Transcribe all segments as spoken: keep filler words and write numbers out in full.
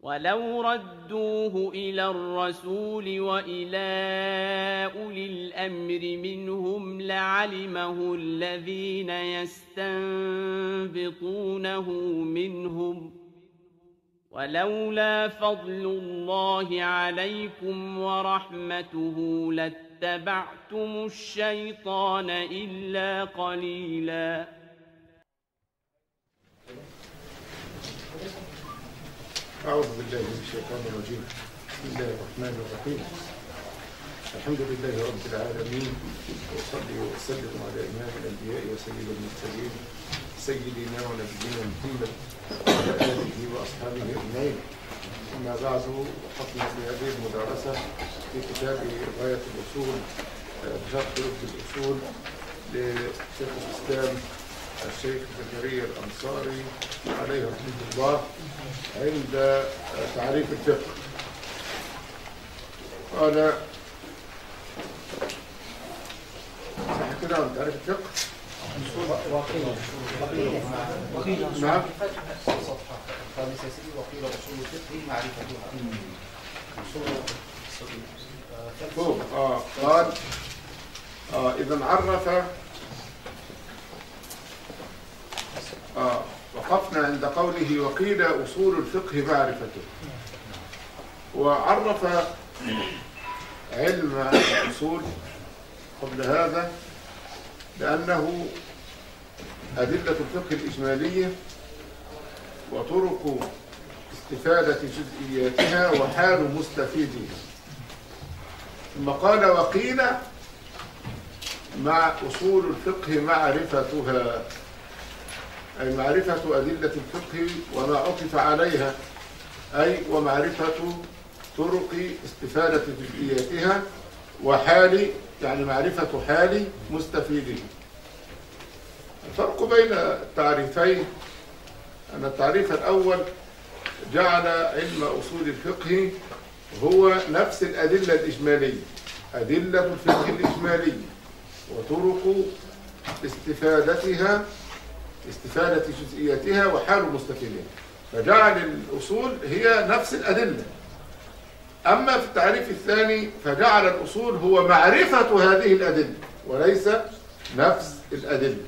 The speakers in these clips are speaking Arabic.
ولو ردوه إلى الرسول وإلى أولي الأمر منهم لعلمه الذين يستنبطونه منهم ولولا فضل الله عليكم ورحمته لاتبعتم الشيطان إلا قليلا. أعوذ بالله من الشيطان الرجيم. بسم الله الرحمن الرحيم. الحمد لله رب العالمين، وأصلي وأسلم على إمام الأنبياء وسيد المرسلين سيدنا ونبينا محمد وعلى آله وأصحابه أجمعين. أما بعد، وقفنا في هذه المدارسة في كتاب غاية الأصول بشرح لب الأصول لشيخ الإسلام الشيخ زكريا الأنصاري عليه رحمة الله عند تعريف الفقه. قال صح كده عن تعريف الفقه؟ وقيل وقيل نعم صفحة خامسة سيدي. وقيل أصول الفقه معرفتها. فوق اه قال اه إذا عرف آه وقفنا عند قوله وقيل أصول الفقه معرفته، وعرف علم الأصول قبل هذا لأنه أدلة الفقه الإجمالية وطرق استفادة جزئياتها وحال مستفيدها. ثم قال وقيل مع أصول الفقه معرفتها، أي معرفة أدلة الفقه وما عطف عليها، أي ومعرفة طرق استفادة جزئياتها وحال، يعني معرفة حال مستفيده. الفرق بين التعريفين أن التعريف الأول جعل علم أصول الفقه هو نفس الأدلة الإجمالية، أدلة الفقه الإجمالية وطرق استفادتها استفادة جزئياتها وحال مستفيدها، فجعل الأصول هي نفس الأدلة. أما في التعريف الثاني فجعل الأصول هو معرفة هذه الأدلة وليس نفس الأدلة.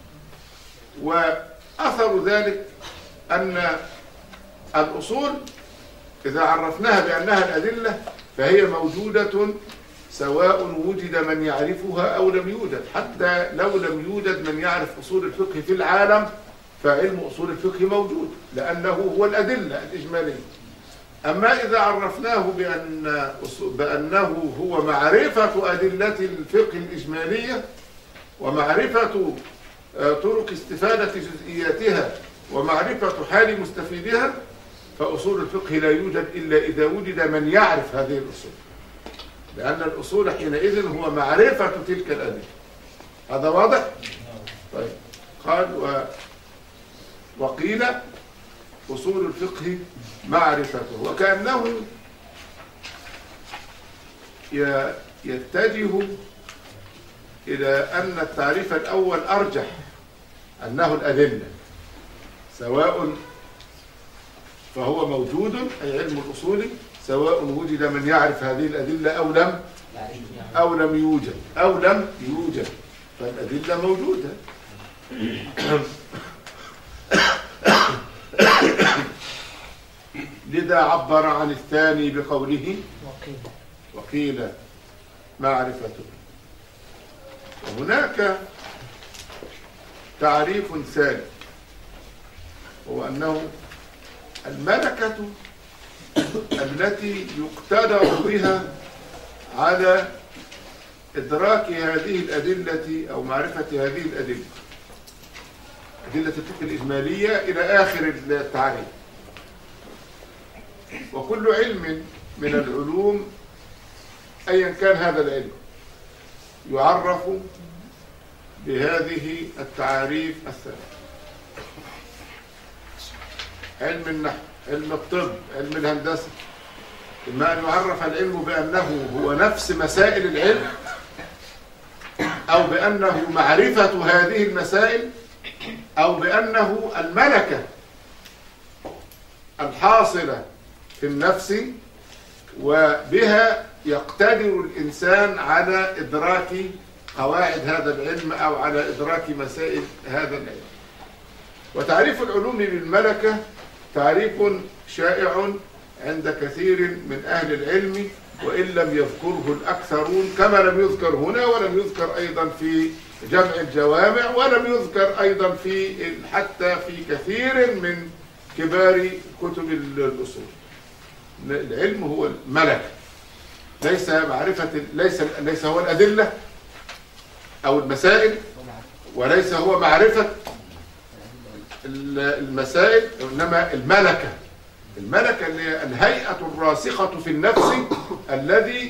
وأثر ذلك أن الأصول إذا عرفناها بأنها الأدلة فهي موجودة سواء وجد من يعرفها أو لم يوجد. حتى لو لم يوجد من يعرف أصول الفقه في العالم فعلم أصول الفقه موجود لأنه هو الأدلة الإجمالية. أما إذا عرفناه بأن بأنه هو معرفة أدلة الفقه الإجمالية ومعرفة طرق استفادة جزئياتها ومعرفة حال مستفيدها، فأصول الفقه لا يوجد إلا إذا وجد من يعرف هذه الأصول، لأن الأصول حينئذ هو معرفة تلك الأدلة. هذا واضح؟ طيب. قال و... وقيل أصول الفقه معرفته، وكأنه ي... يتجه إلى أن التعريف الأول أرجح، أنه الأدلة سواء فهو موجود، أي علم الأصول سواء وجد من يعرف هذه الأدلة أو لم أو لم يوجد أو لم يوجد فالأدلة موجودة. لذا عبر عن الثاني بقوله وقيل معرفته. وهناك تعريف ثاني هو أنه الملكة التي يقتدر بها على إدراك هذه الأدلة أو معرفة هذه الأدلة، أدلة الفقه الإجمالية إلى آخر التعريف. وكل علم من العلوم أيا كان هذا العلم يعرف بهذه التعاريف الثلاث: علم النحو، علم الطب، علم الهندسة. إما أن يعرف العلم بأنه هو نفس مسائل العلم، أو بأنه معرفة هذه المسائل، أو بأنه الملكة الحاصلة في النفس، وبها يقتدر الإنسان على إدراك قواعد هذا العلم أو على إدراك مسائل هذا العلم. وتعريف العلوم بالملكة تعريف شائع عند كثير من أهل العلم، وإن لم يذكره الأكثرون، كما لم يذكر هنا ولم يذكر أيضا في جمع الجوامع، ولم يذكر أيضا في حتى في كثير من كبار كتب الأصول. العلم هو الملكة، ليس معرفة، ليس ليس هو الأدلة أو المسائل، وليس هو معرفة المسائل، إنما الملكة. الملكة اللي هي الهيئة الراسخة في النفس الذي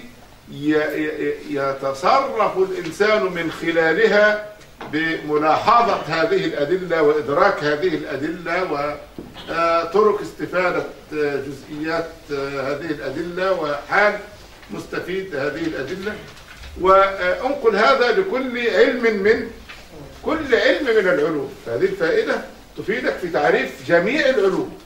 يتصرف الإنسان من خلالها بملاحظة هذه الأدلة وإدراك هذه الأدلة وطرق استفادة جزئيات هذه الأدلة وحال مستفيد هذه الأدلة. وأنقل هذا لكل علم من كل علم من العلوم، فهذه الفائدة تفيدك في تعريف جميع العلوم.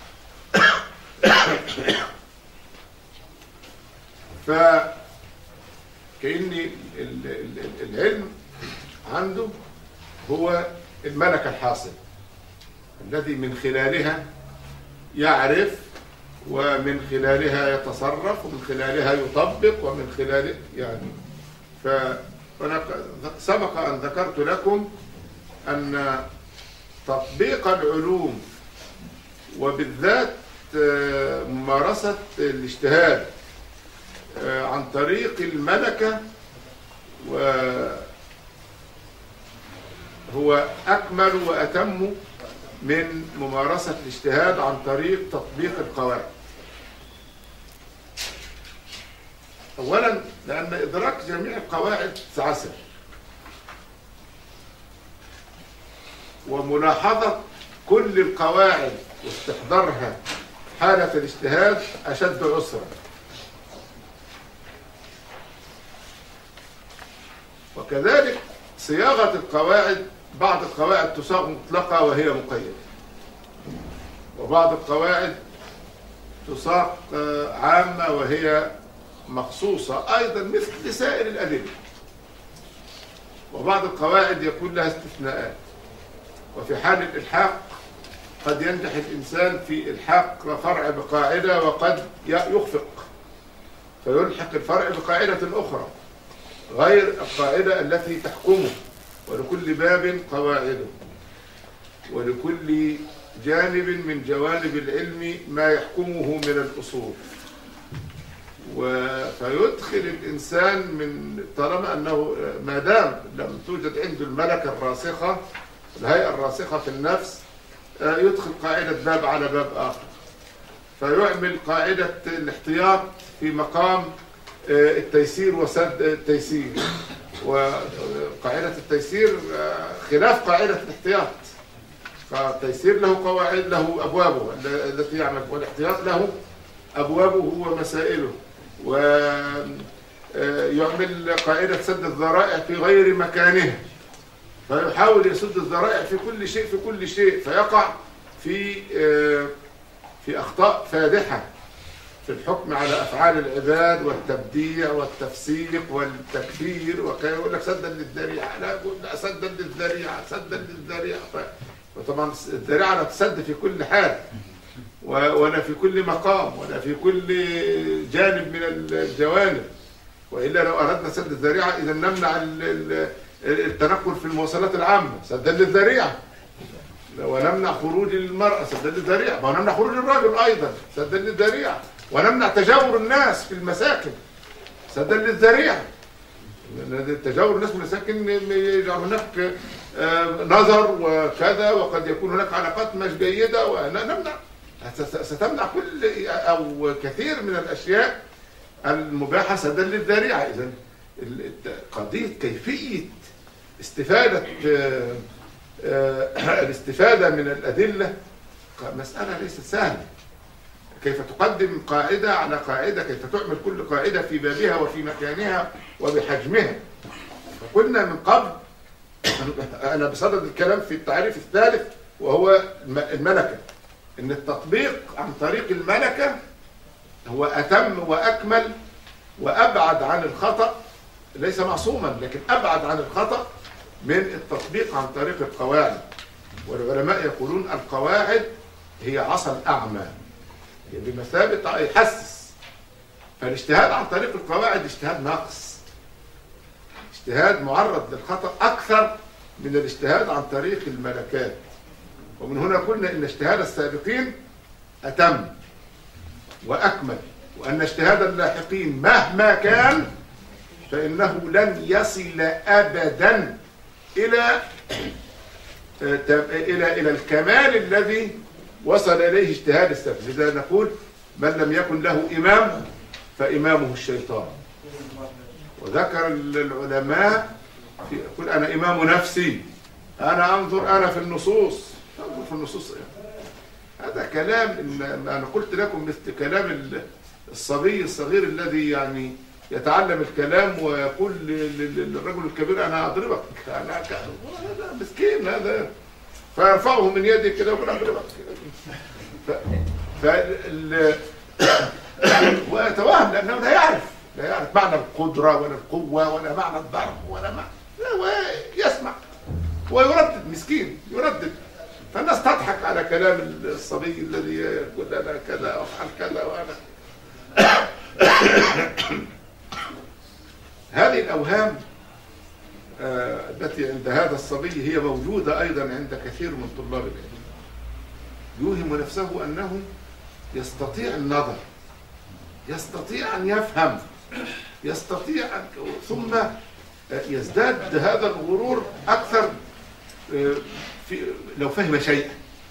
فكأن العلم عنده هو الملكة الحاصل الذي من خلالها يعرف، ومن خلالها يتصرف، ومن خلالها يطبق، ومن خلال يعني فأنا سبق أن ذكرت لكم أن تطبيق العلوم وبالذات ممارسة الاجتهاد عن طريق الملكة وهو أكمل وأتم من ممارسة الاجتهاد عن طريق تطبيق القواعد. أولا لأن إدراك جميع القواعد عسر، وملاحظة كل القواعد واستحضارها حالة الاجتهاد أشد عسرا. وكذلك صياغة القواعد، بعض القواعد تصاغ مطلقة وهي مقيدة، وبعض القواعد تصاغ عامة وهي مخصوصة أيضا مثل سائر الأدلة، وبعض القواعد يكون لها استثناءات. وفي حال الإلحاق قد ينجح الإنسان في إلحاق فرع بقاعدة، وقد يخفق فيلحق الفرع بقاعدة أخرى غير القاعدة التي تحكمه. ولكل باب قواعده، ولكل جانب من جوانب العلم ما يحكمه من الأصول. فيدخل الإنسان من طالما أنه ما دام لم توجد عنده الملكة الراسخة، الهيئة الراسخة في النفس، يدخل قاعدة باب على باب آخر، فيعمل قاعدة الاحتياط في مقام التيسير وسد التيسير، وقاعدة التيسير خلاف قاعدة الاحتياط. فالتيسير له قواعد، له أبوابه التي يعمل، والاحتياط له أبوابه ومسائله. ويعمل قاعدة سد الذرائع في غير مكانها، فيحاول يسد الذرائع في كل شيء في كل شيء، فيقع في في أخطاء فادحة في الحكم على أفعال العباد والتبديع والتفسيق والتكفير. وكان يقول لك سدا للذريعة، لا يقول لا سدا للذريعة، سدا للذريعة. وطبعا الذريعة لا تسد في كل حال، ولا في كل مقام، ولا في كل جانب من الجوانب. وإلا لو أردنا سد الذريعة إذا نمنع التنقل في المواصلات العامة سدا للذريعة، ونمنع خروج المرأة سدا للذريعة، ونمنع خروج الرجل أيضا سدا للذريعة، ونمنع تجاور الناس في المساكن سدا للذريعة. تجاور الناس في المساكن يجعل هناك نظر وكذا، وقد يكون هناك علاقات مش جيدة، ونمنع ستمنع كل أو كثير من الأشياء المباحة سدا للذريعة. إذن قضية كيفية استفادة الاستفادة من الأدلة مسألة ليست سهلة. كيف تقدم قاعدة على قاعدة، كيف تعمل كل قاعدة في بابها وفي مكانها وبحجمها. فقلنا من قبل، أنا بصدد الكلام في التعريف الثالث وهو الملكة، إن التطبيق عن طريق الملكة هو أتم وأكمل وأبعد عن الخطأ، ليس معصوما لكن أبعد عن الخطأ من التطبيق عن طريق القواعد. والعلماء يقولون القواعد هي عصا الأعمى، هي بمثابة يحسس. فالاجتهاد عن طريق القواعد اجتهاد ناقص، اجتهاد معرض للخطأ أكثر من الاجتهاد عن طريق الملكات. ومن هنا قلنا إن اجتهاد السابقين أتم وأكمل، وأن اجتهاد اللاحقين مهما كان فإنه لن يصل أبدا إلى إلى إلى الكمال الذي وصل إليه اجتهاد السابق. لذا نقول من لم يكن له إمام فإمامه الشيطان. وذكر العلماء في يقول أنا إمام نفسي، أنا أنظر أنا في النصوص. أنظر في النصوص يعني. هذا كلام إن أنا قلت لكم مثل كلام الصبي الصغير الذي يعني يتعلم الكلام ويقول للرجل الكبير أنا أضربك، أنا هذا مسكين هذا، فيرفعه من يدي كده ويقول أضربك. ويتوهم لأنه لا يعرف لا يعرف معنى القدرة ولا القوة ولا معنى الضرب ولا معنى، ويسمع ويردد، مسكين يردد. فالناس تضحك على كلام الصبي الذي يقول أنا كذا وأفعل كذا وأنا هذه الأوهام آه التي عند هذا الصبي هي موجودة أيضا عند كثير من طلاب العلم. يوهم نفسه أنه يستطيع النظر، يستطيع أن يفهم، يستطيع أن ثم يزداد هذا الغرور أكثر في لو فهم شيئا،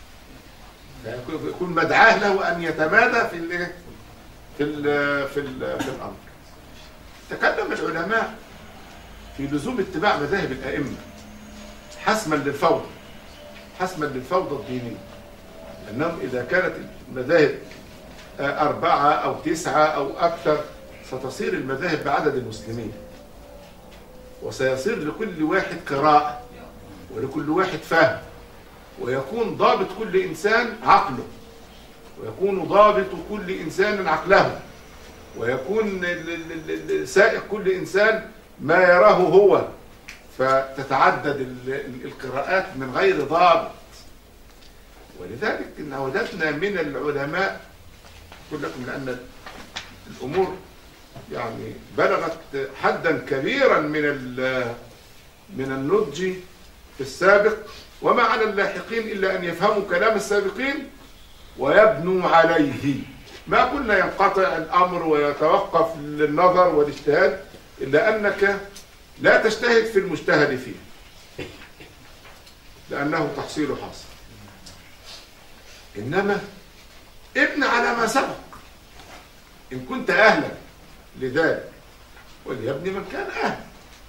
يكون مدعاه له أن يتمادى في ال في ال في, ال في الأمر. تكلم العلماء في لزوم اتباع مذاهب الأئمة حسما للفوضى، حسما للفوضى الدينية، أنهم إذا كانت المذاهب أربعة أو تسعة أو أكثر ستصير المذاهب بعدد المسلمين، وسيصير لكل واحد قراءة ولكل واحد فهم، ويكون ضابط كل إنسان عقله، ويكون ضابط كل إنسان عقله، ويكون سائق كل إنسان ما يراه هو، فتتعدد القراءات من غير ضابط. ولذلك إن وجدنا من العلماء أقول لكم لأن الأمور يعني بلغت حدا كبيرا من من النضج في السابق، وما على اللاحقين إلا أن يفهموا كلام السابقين ويبنوا عليه. ما قلنا ينقطع الأمر ويتوقف للنظر والاجتهاد، إلا أنك لا تجتهد في المجتهد فيه لأنه تحصيل حاصل، إنما ابن على ما سبق إن كنت أهلا لذلك، وليبني من كان أهل.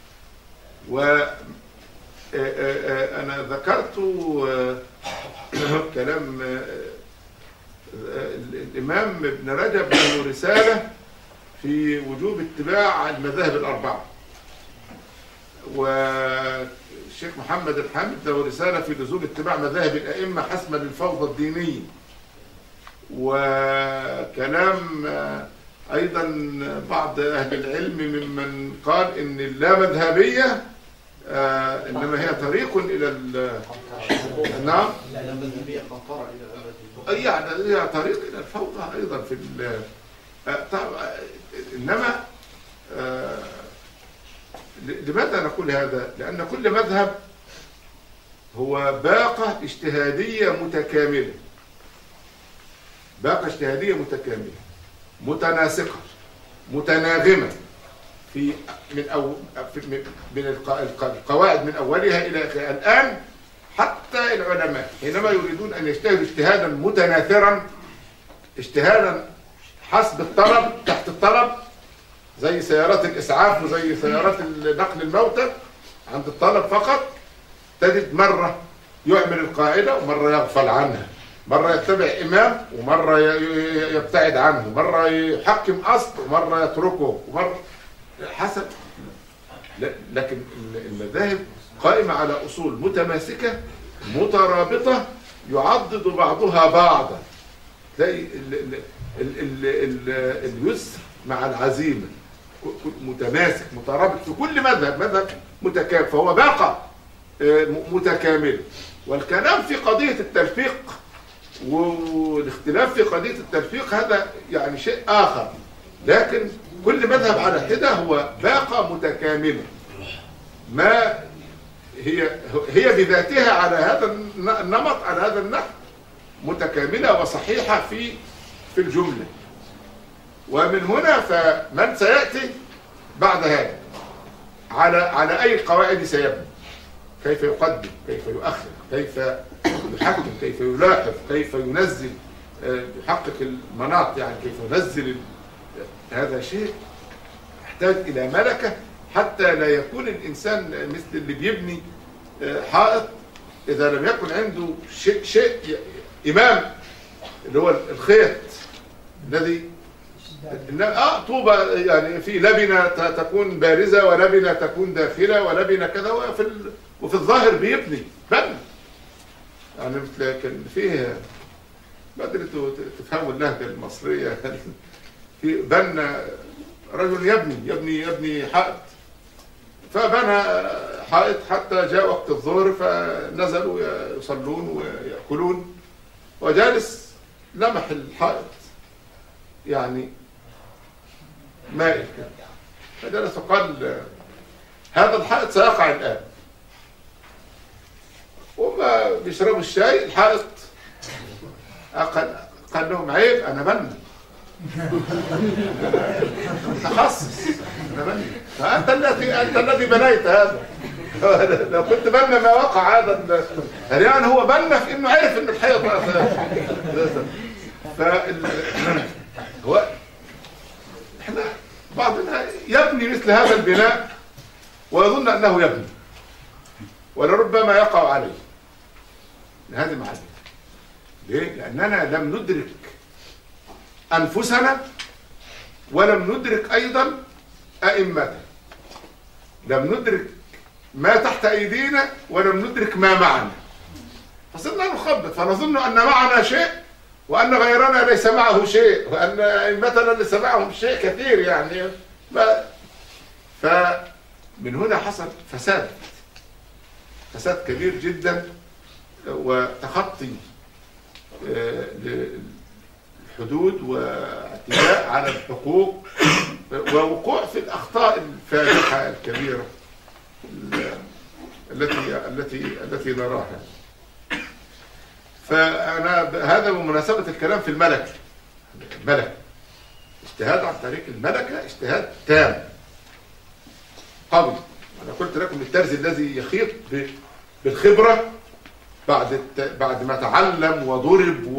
وأنا ذكرت كلام الإمام ابن رجب له رسالة في وجوب اتباع المذاهب الأربعة، والشيخ محمد الحامد له رسالة في لزوم اتباع مذاهب الأئمة حسما للفوضى الدينية، وكلام أيضا بعض أهل العلم ممن قال إن اللامذهبية آه إنما هي طريق إلى ال نعم اللامذهبية خطرة إلى الأبد، يعني هي طريق إلى الفوضى أيضا في ال آه إنما آه لماذا نقول هذا؟ لأن كل مذهب هو باقة اجتهادية متكاملة، باقة اجتهادية متكاملة متناسقة متناغمة في من أو من القواعد من أولها إلى آخرها. الآن حتى العلماء حينما يريدون أن يجتهدوا اجتهادا متناثرا، اجتهادا حسب الطلب تحت الطلب، زي سيارات الإسعاف وزي سيارات نقل الموتى عند الطلب فقط، تجد مرة يعمل القاعدة ومرة يغفل عنها، مرة يتبع إمام ومرة يبتعد عنه، مرة يحكم أصل ومرة يتركه، ومرة حسب. لكن المذاهب قائمة على أصول متماسكة مترابطة يعضد بعضها بعضا. تلاقي ال ال ال اليسر مع العزيمة متماسك مترابط في كل مذهب، مذهب متكامل، فهو باقة متكاملة. والكلام في قضية التلفيق والاختلاف في قضية التلفيق هذا يعني شيء آخر، لكن كل مذهب على حدة هو باقة متكاملة، ما هي هي بذاتها على هذا النمط على هذا النحو متكاملة وصحيحة في في الجملة. ومن هنا فمن سيأتي بعد هذا على على أي قواعد سيبني، كيف يقدم، كيف يؤخر، كيف يحكم، كيف يلاحظ، كيف ينزل، يحقق المناط، يعني كيف ينزل. هذا شيء يحتاج إلى ملكة حتى لا يكون الإنسان مثل اللي بيبني حائط إذا لم يكن عنده شيء, شيء إمام اللي هو الخيط الذي اه طوبة، يعني في لبنة تكون بارزة ولبنة تكون داخلة ولبنة كذا، وفي ال... وفي الظاهر بيبني بنى، يعني لكن فيه بدل تفهموا اللهجة المصرية في بنى رجل يبني يبني يبني حائط، فبنى حائط حتى جاء وقت الظهر فنزلوا يصلون ويأكلون، وجالس لمح الحائط يعني مائل كده، فجلس وقال هذا الحائط سيقع الآن. وما بيشربوا الشاي الحائط قال, قال لهم عيب أنا بني تخصص أنا بني، فأنت الذي أنت الذي بنيت هذا، لو كنت بنى ما وقع هذا يعني هو بنى في إنه عرف إن الحائط فال هو احنا بعضنا يبني مثل هذا البناء ويظن انه يبني ولربما يقع عليه. هذه معلومه. ليه؟ لاننا لم ندرك انفسنا ولم ندرك ايضا ائمتنا، لم ندرك ما تحت ايدينا ولم ندرك ما معنا، فصرنا نخبط فنظن ان معنا شيء وأن غيرنا ليس معه شيء، وأن أئمتنا ليس معهم شيء كثير يعني. فمن هنا حصل فساد فساد كبير جدا وتخطي للحدود واعتداء على الحقوق ووقوع في الأخطاء الفادحة الكبيرة التي التي التي نراها. فأنا هذا بمناسبة الكلام في الملكة. الملكة اجتهاد عن طريق الملكة اجتهاد تام قوي. أنا قلت لكم الترزي الذي يخيط بالخبرة بعد بعد ما تعلم وضرب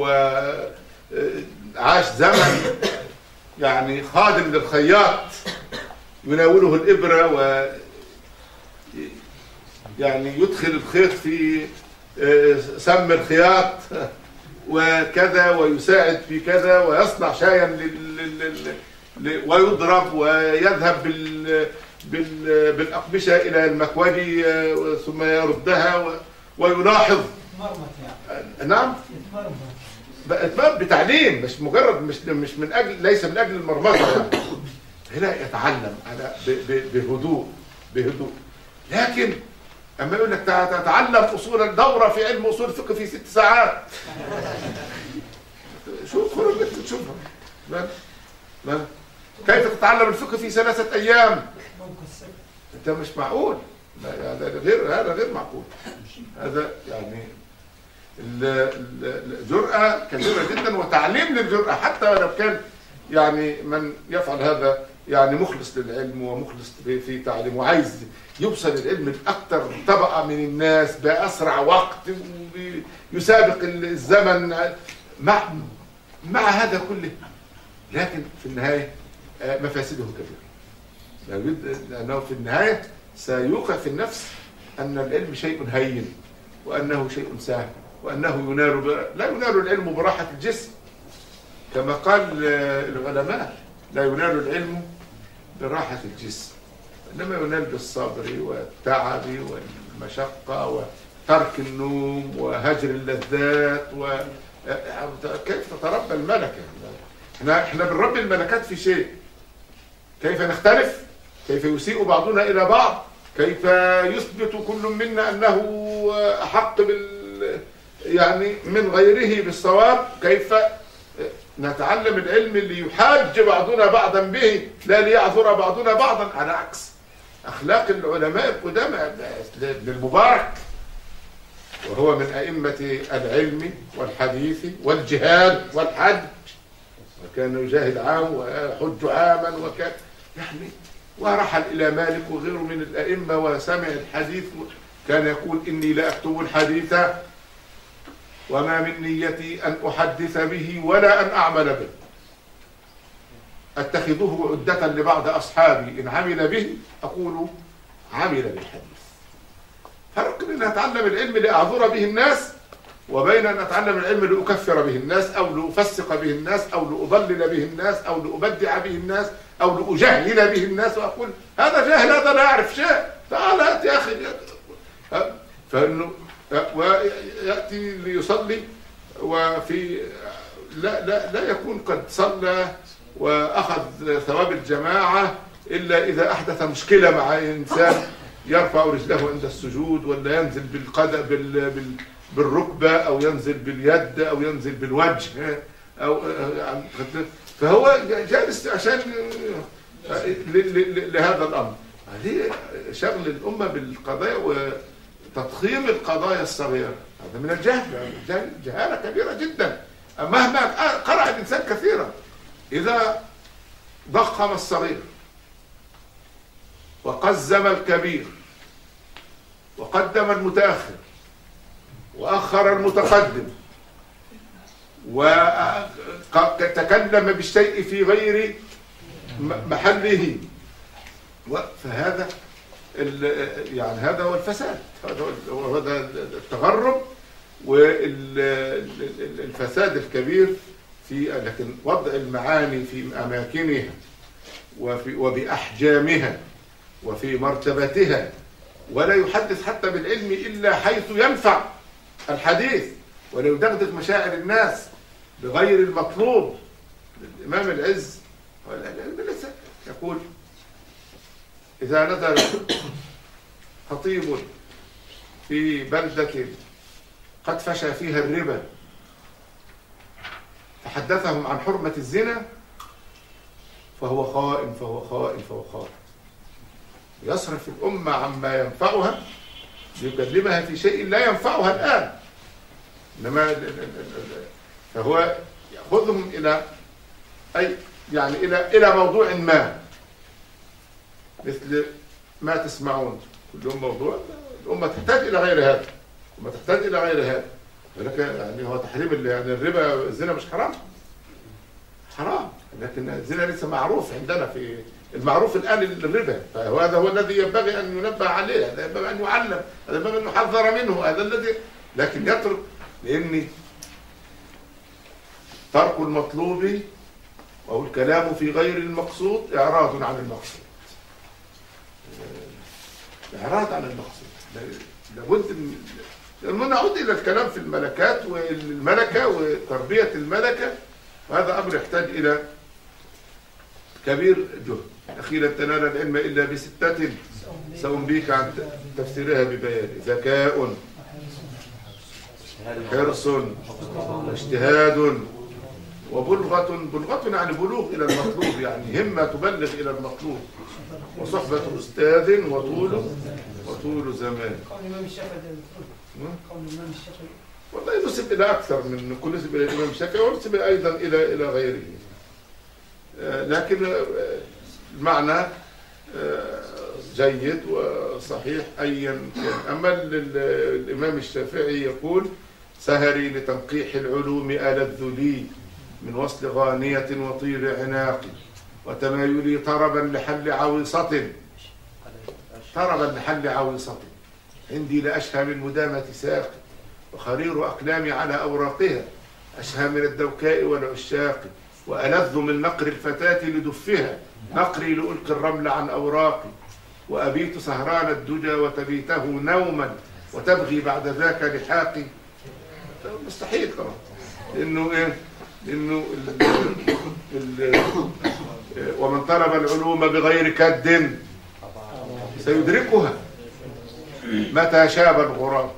وعاش زمن يعني خادم للخياط يناوله الإبرة و يعني يدخل الخيط في سم الخياط وكذا ويساعد في كذا ويصنع شايا لل... ويضرب ويذهب بال... بال... بالأقمشة إلى المكوجي ثم يردها و... ويلاحظ نعم اتمام بتعليم مش مجرد مش مش من أجل ليس من أجل المرمطة يعني. هنا يتعلم على ب... ب... بهدوء بهدوء. لكن أما يقول لك تتعلم أصول الدورة في علم أصول الفقه في ست ساعات. شوف خرج لك تشوفها. ما كيف تتعلم الفقه في ثلاثة أيام؟ أنت مش معقول. هذا غير هذا غير معقول. هذا يعني الجرأة كبيرة جدا وتعليم للجرأة حتى لو كان يعني من يفعل هذا يعني مخلص للعلم ومخلص في تعليم وعايز يوصل العلم لأكثر طبقة من الناس بأسرع وقت يسابق الزمن مع مع هذا كله، لكن في النهاية مفاسده كبيرة، لأنه في النهاية سيوقع في النفس أن العلم شيء هين وأنه شيء سهل وأنه ينال لا ينال العلم براحة الجسم كما قال العلماء، لا ينال العلم براحة الجسم إنما ينال بالصبر والتعب والمشقة وترك النوم وهجر اللذات وكيف تتربى الملكة. احنا احنا بنربي الملكات في شيء، كيف نختلف، كيف يسيء بعضنا الى بعض، كيف يثبت كل منا انه احق بال يعني من غيره بالصواب، كيف نتعلم العلم اللي يحاج بعضنا بعضا به لا ليعذر بعضنا بعضا، على عكس اخلاق العلماء القدامى. ابن المبارك وهو من ائمه العلم والحديث والجهاد والحج، وكان يجاهد عام ويحج عاما، وكان يعني ورحل الى مالك وغيره من الائمه وسمع الحديث، كان يقول اني لا اكتب الحديث وما من نيتي ان احدث به ولا ان اعمل به، اتخذه عدة لبعض اصحابي ان عمل به اقول عمل بالحديث. فرق بين ان اتعلم العلم لاعذر به الناس وبين ان اتعلم العلم لاكفر به الناس او لافسق به الناس او لاضلل به الناس او لابدع به الناس او لاجهل به الناس واقول هذا جاهل هذا لا يعرف شيء، تعال هات يا اخي. فانه وياتي ليصلي وفي لا لا لا يكون قد صلى واخذ ثواب الجماعه الا اذا احدث مشكله مع انسان يرفع رجله عند السجود ولا ينزل بالقدم بال بال بالركبه او ينزل باليد او ينزل بالوجه او فهو جالس عشان لهذا الامر. هذه شغل الامه بالقضايا وتضخيم القضايا الصغيره، هذا من الجهل، جهاله كبيره جدا. مهما قرأ الانسان كثيرا اذا ضخم الصغير وقزم الكبير وقدم المتاخر واخر المتقدم وتكلم بالشيء في غير محله، فهذا يعني هذا هو الفساد، هذا التغرب والفساد الكبير في لكن وضع المعاني في اماكنها وفي وباحجامها وفي مرتبتها، ولا يحدث حتى بالعلم الا حيث ينفع الحديث ولا يدغدغ مشاعر الناس بغير المطلوب. الامام العز يقول اذا نزل خطيب في بلدة قد فشى فيها الربا فحدثهم عن حرمة الزنا فهو خائن فهو خائن فهو خائن، يصرف الأمة عما ينفعها ليكلمها في شيء لا ينفعها الآن، إنما فهو يأخذهم إلى أي يعني إلى إلى موضوع ما، مثل ما تسمعون كلهم موضوع الأمة تحتاج إلى غير هذا، الأمة تحتاج إلى غير هذا، ولكن يعني هو تحريم يعني الربا الزنا مش حرام؟ حرام، لكن الزنا لسه معروف عندنا، في المعروف الآن الربا، فهذا هو الذي ينبغي أن ينبه عليه، هذا ينبغي أن يعلم، هذا ينبغي أن يحذر منه، هذا الذي لكن يترك، لأن ترك المطلوب أو الكلام في غير المقصود إعراض عن المقصود، إعراض عن المقصود. لابد من نعود إلى الكلام في الملكات والملكة وتربية الملكة، وهذا أمر يحتاج إلى كبير جهد. أخيرا تنال العلم إلا بستة سأنبيك عن تفسيرها ببيان: ذكاء، حرص، واجتهاد، وبلغة. بلغة يعني بلوغ إلى المطلوب، يعني همة تبلغ إلى المطلوب، وصحبة أستاذ، وطول وطول زمان. قول الإمام الشافعي قول الإمام الشافعي والله نسب إلى أكثر من كل نسب إلى الإمام الشافعي، ونسب أيضا إلى إلى غيره، لكن المعنى جيد وصحيح أيا كان. أما الإمام الشافعي يقول: سهري لتنقيح العلوم ألذ لي من وصل غانية وطير عناق، وتمايلي طربا لحل عويصة طربا لحل عويصة عندي لأشهى من مدامة ساق، وخرير أقلامي على أوراقها أشهى من الدوكاء والعشاق، وألذ من نقر الفتاة لدفها نقري لألقي الرمل عن أوراقي، وأبيت سهران الدجى وتبيته نوما وتبغي بعد ذاك لحاقي. مستحيل طبعا، لأنه إيه؟ لأنه ال ال ومن طلب العلوم بغير كد سيدركها متى شاب الغراب.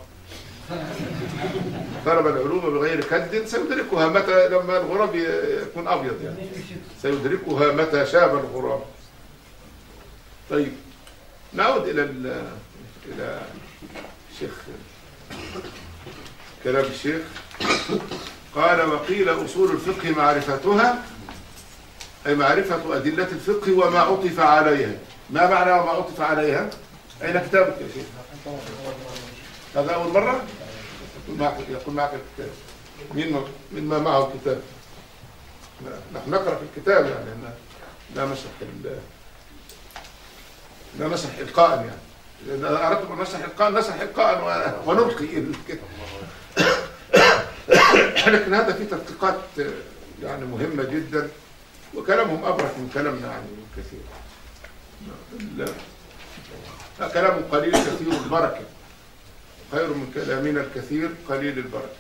طلب العلوم بغير كد سيدركها متى، لما الغراب يكون أبيض يعني سيدركها متى شاب الغراب. طيب نعود إلى إلى الشيخ، كلام الشيخ. قال وقيل أصول الفقه معرفتها، أي معرفة أدلة الفقه وما عطف عليها. ما معنى وما عطف عليها؟ أين كتابك يا شيخ؟ هذا أول مرة يقول معك يقول معك الكتاب. مين من ما معه الكتاب؟ نحن نقرأ في الكتاب يعني، لا نشرح لا نشرح إلقاء يعني. إذا أردتم أن نشرح إلقاء نشرح إلقاء ونلقي الكتاب. لكن هذا فيه تدقيقات يعني مهمة جدا، وكلامهم أبرك من كلامنا يعني كثير. لا، كلام قليل كثير البركة، خير من كلامنا الكثير قليل البركة.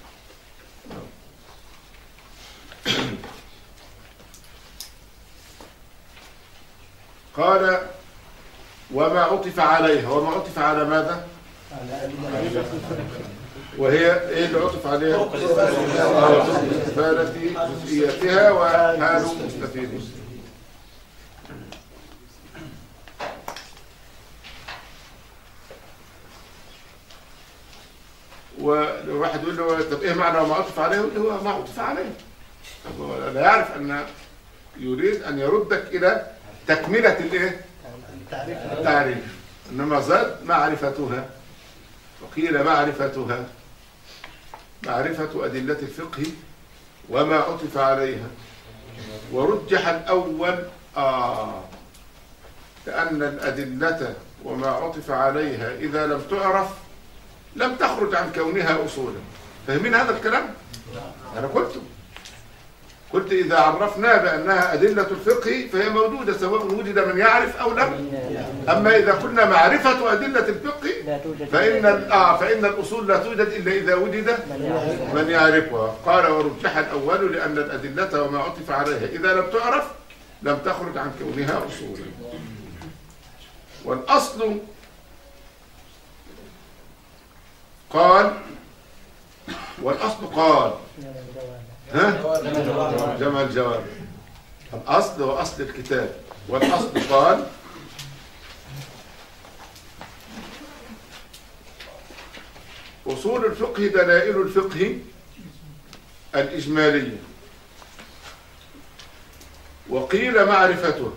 قال وما عطف عليها. وما عطف على ماذا؟ وهي ايه اللي عطف عليها؟ استفادة جزئياتها وحال مستفيد. ولو واحد يقول له طب ايه معنى وما عطف عليه؟ يقول له ما عطف عليه. لا يعرف ان يريد ان يردك الى تكملة الايه؟ التعريف. انما زاد معرفتها. وقيل معرفتها معرفة أدلة الفقه وما عطف عليها. ورجح الأول آه لأن الأدلة وما عطف عليها إذا لم تعرف لم تخرج عن كونها أصولا. فاهمين هذا الكلام؟ أنا قلت قلت إذا عرفنا بأنها أدلة الفقه فهي موجودة سواء وجد من يعرف أو لم. أما إذا قلنا معرفة أدلة الفقه فإن آه فإن الأصول لا توجد إلا إذا وجد من يعرفها. قال ورجح الأول لأن الأدلة وما عطف عليها إذا لم تعرف لم تخرج عن كونها أصولا. والأصل قال والأصل قال ها؟ جمع الجواب. الأصل هو أصل الكتاب. والأصل قال أصول الفقه دلائل الفقه الإجمالية. وقيل معرفته.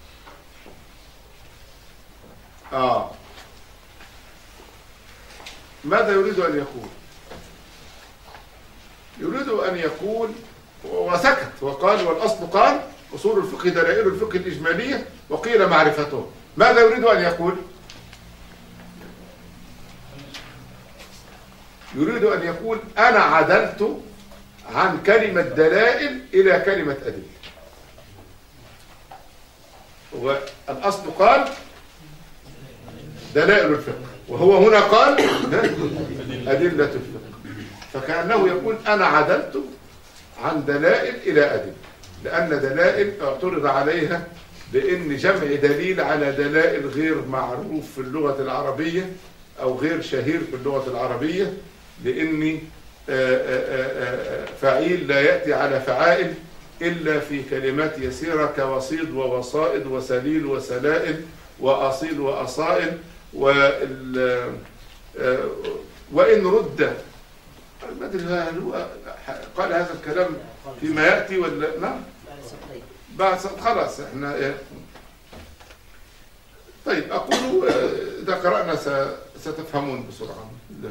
آه ماذا يريد أن يقول؟ يريد أن يقول وسكت وقال والأصل قال أصول الفقه دلائل الفقه الإجمالية وقيل معرفته. ماذا يريد أن يقول؟ يريد أن يقول أنا عدلت عن كلمة دلائل إلى كلمة أدلة. والأصل قال دلائل الفقه وهو هنا قال أدلة الفقه. فكأنه يقول أنا عدلت عن دلائل إلى أدلة، لأن دلائل اعترض عليها بأن جمع دليل على دلائل غير معروف في اللغة العربية أو غير شهير في اللغة العربية، لأن فعيل لا يأتي على فعائل إلا في كلمات يسيرة كوصيد ووصائد وسليل وسلائل وأصيل وأصائل. وإن رد ما أدري هل هو قال هذا الكلام فيما يأتي ولا نعم بعد خلاص احنا. طيب أقول إذا قرأنا ستفهمون بسرعة.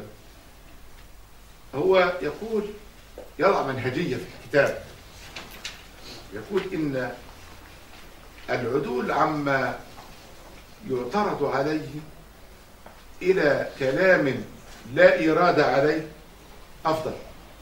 هو يقول يضع منهجية في الكتاب، يقول إن العدول عما يعترض عليه إلى كلام لا إرادة عليه أفضل،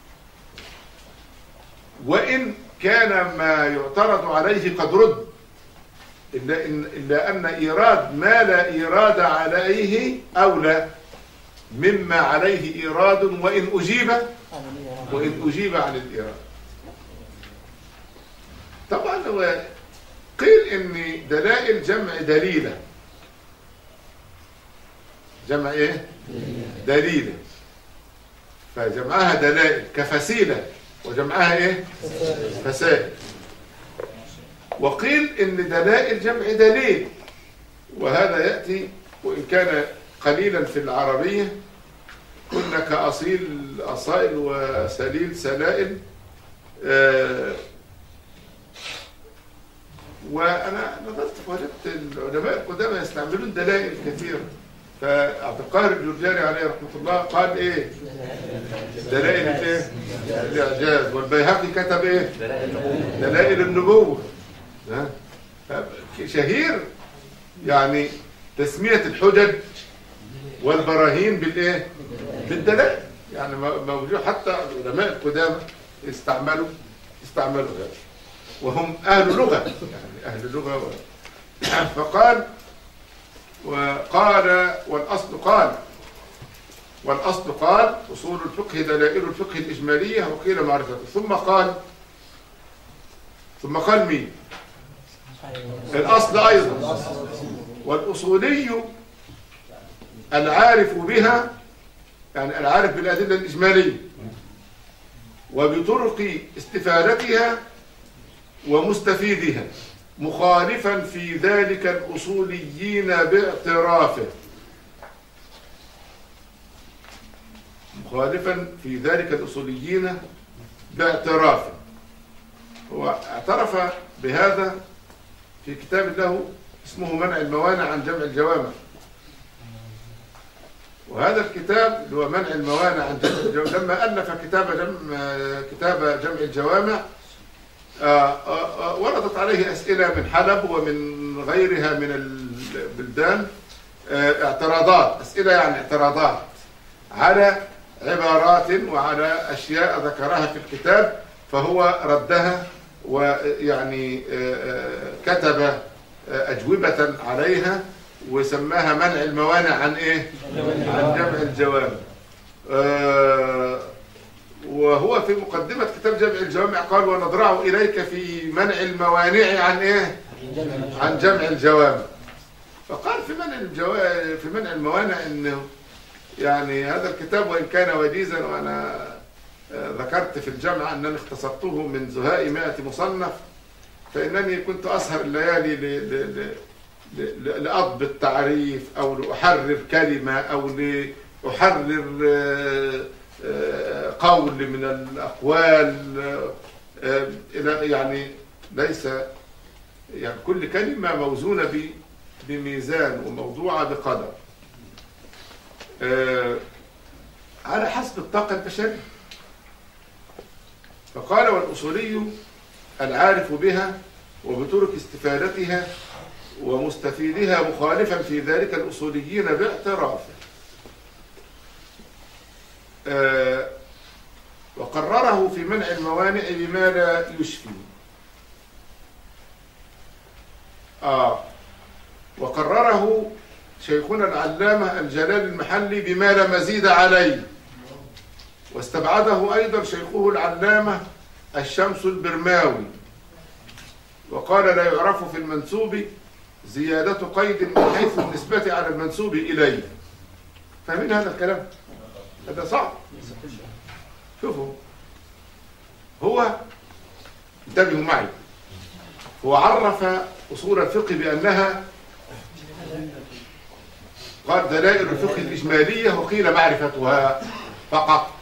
وإن كان ما يعترض عليه قد رد، إلا, إن إلا أن إيراد ما لا إرادة عليه أولى مما عليه إيراد وإن أجيب وإن أجيب عن الإيراد. طبعا هو قيل ان دلائل جمع دليلة. جمع ايه؟ دليلة. فجمعها دلائل كفسيلة، وجمعها ايه؟ فسائل. وقيل ان دلائل جمع دليل، وهذا يأتي وإن كان قليلا في العربية. كنا كأصيل أصائل وسليل سلائل. آه وأنا نظرت فوجدت العلماء القدامى يستعملون دلائل كثيرة. فعبد القاهر الجرجاني عليه رحمة الله قال إيه؟ دلائل إيه؟ الإعجاز. والبيهقي كتب إيه؟ دلائل النبوة. شهير يعني تسمية الحجج والبراهين بالإيه؟ بالدلائل. يعني موجود حتى العلماء القدامى استعملوا استعملوا هذا، وهم أهل لغة، يعني أهل لغة و... فقال وقال والأصل قال والأصل قال أصول الفقه دلائل الفقه الإجمالية وقيل معرفته. ثم قال ثم قال مين؟ الأصل أيضا. والأصولي العارف بها، يعني العارف بالأدلة الإجمالية وبطرق استفادتها ومستفيدها، مخالفا في ذلك الأصوليين باعترافه مخالفا في ذلك الأصوليين باعترافه. هو اعترف بهذا في كتاب له اسمه منع الموانع عن جمع الجوامع. وهذا الكتاب اللي هو منع الموانع عن جمع الجوامع، لما ألف كتاب جمع كتاب جمع الجوامع وردت عليه أسئلة من حلب ومن غيرها من البلدان، اعتراضات، أسئلة يعني اعتراضات على عبارات وعلى أشياء ذكرها في الكتاب، فهو ردها ويعني كتب أجوبة عليها وسماها منع الموانع عن إيه؟ عن جمع الجوامع. وهو في مقدمة كتاب جمع الجوامع قال ونضرع إليك في منع الموانع عن إيه؟ عن جمع الجوامع. فقال في منع الجوامع في منع الموانع إنه يعني هذا الكتاب وإن كان وجيزا، وأنا ذكرت في الجامعة أنني اختصرته من زهاء مائة مصنف، فإنني كنت أسهر الليالي لأضبط تعريف أو لأحرر كلمة أو لأحرر قول من الأقوال، يعني ليس يعني كل كلمة موزونة بميزان وموضوعة بقدر على حسب الطاقة البشرية. فقال والأصولي العارف بها وبطرق استفادتها ومستفيدها مخالفا في ذلك الأصوليين باعترافه. آه وقرره في منع الموانع بما لا يشفي. آه وقرره شيخنا العلامة الجلال المحلي بما لا مزيد عليه، واستبعده أيضا شيخه العلامة الشمس البرماوي، وقال لا يعرف في المنسوب زيادة قيد من حيث النسبة على المنسوب إليه. فاهمين هذا الكلام؟ هذا صعب. شوفوا، هو انتبهوا معي، هو عرف أصول الفقه بأنها قال دلائل الفقه الإجمالية وقيل معرفتها فقط.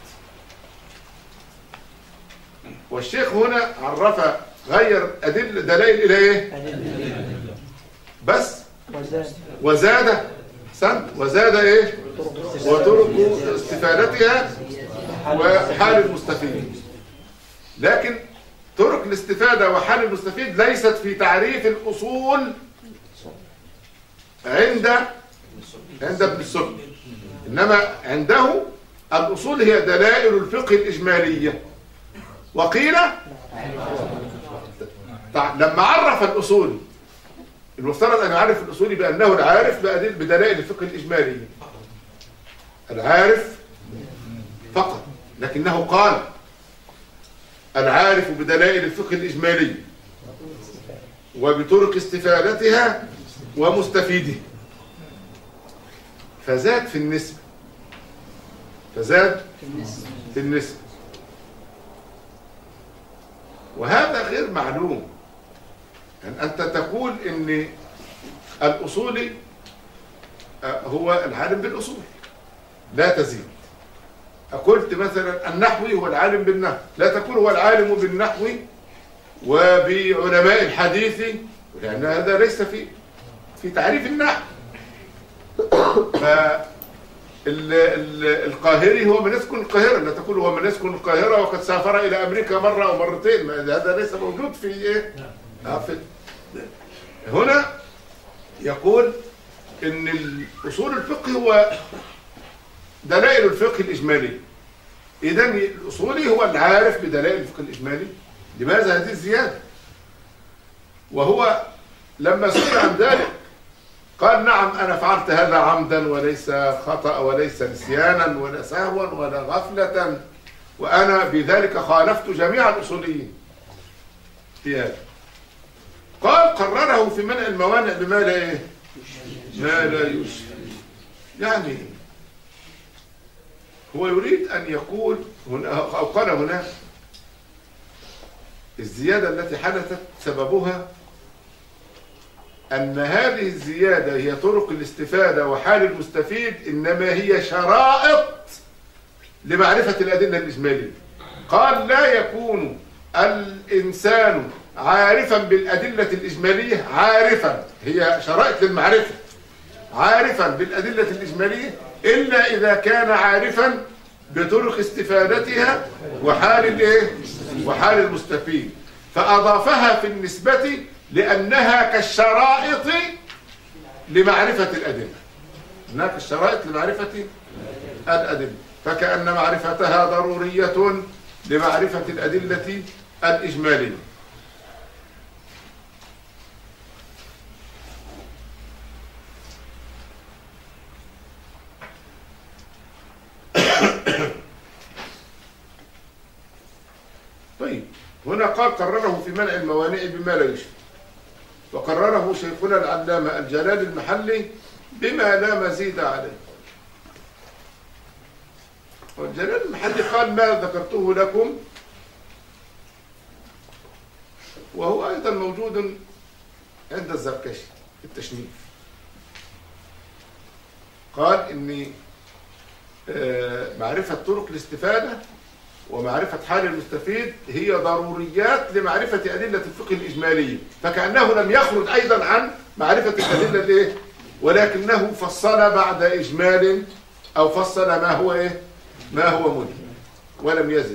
والشيخ هنا عرف غير أدل دلائل إلى إيه؟ بس وزاد سنت وزاد إيه؟ وطرق استفادتها وحال المستفيد. لكن طرق الاستفادة وحال المستفيد ليست في تعريف الأصول عند عند ابن السنة، إنما عنده الأصول هي دلائل الفقه الإجمالية. وقيل لما عرف الأصول المفترض أن يعرف الأصول بأنه العارف بدلائل الفقه الإجمالية، العارف فقط، لكنه قال العارف بدلائل الفقه الإجمالية وبطرق استفادتها ومستفيدها، فزاد في النسبة، فزاد في النسبة، وهذا غير معلوم. يعني أنت تقول إن الأصولي هو العالم بالأصول لا تزيد. قلت مثلا النحوي هو العالم بالنحو، لا تقول هو العالم بالنحو وبعلماء الحديث، لأن هذا ليس في في تعريف النحو. فالقاهري هو من يسكن القاهرة، لا تقول هو من يسكن القاهرة وقد سافر إلى أمريكا مرة أو مرتين، هذا ليس موجود في إيه؟ في هنا يقول إن الأصول الفقه هو دلائل الفقه الإجمالي. إذن الأصولي هو العارف بدلائل الفقه الإجمالي. لماذا هذه الزيادة؟ وهو لما سئل عن ذلك قال نعم أنا فعلت هذا عمدا وليس خطأ وليس نسيانا ولا سهوا ولا غفلة، وأنا بذلك خالفت جميع الأصوليين في هذا. قال قرره في منع الموانع بما لا إيه؟ ما لا يشفي. يعني هو يريد أن يقول هنا أو قال هنا الزيادة التي حدثت سببها أن هذه الزيادة هي طرق الاستفادة وحال المستفيد، إنما هي شرائط لمعرفة الأدلة الإجمالية. قال لا يكون الإنسان عارفا بالأدلة الإجمالية، عارفا هي شرائط للمعرفة، عارفا بالأدلة الإجمالية إلا إذا كان عارفا بطرق استفادتها وحال الايه وحال المستفيد، فأضافها في النسبة لأنها كالشرائط لمعرفة الأدلة، إنها كالشرائط لمعرفة الأدلة، فكأن معرفتها ضرورية لمعرفة الأدلة الإجمالية. طيب هنا قال قرره في منع الموانع بما لا يشفي، وقرره شيخنا العلامة الجلال المحلي بما لا مزيد عليه. والجلال المحلي قال ما ذكرته لكم وهو أيضا موجود عند الزركشي في التشنيف. قال إن معرفة طرق الاستفادة ومعرفة حال المستفيد هي ضروريات لمعرفة أدلة الفقه الإجمالية، فكأنه لم يخرج أيضا عن معرفة الأدلة الإيه؟ ولكنه فصل بعد إجمال أو فصل ما هو إيه؟ ما هو مجمل ولم يزد.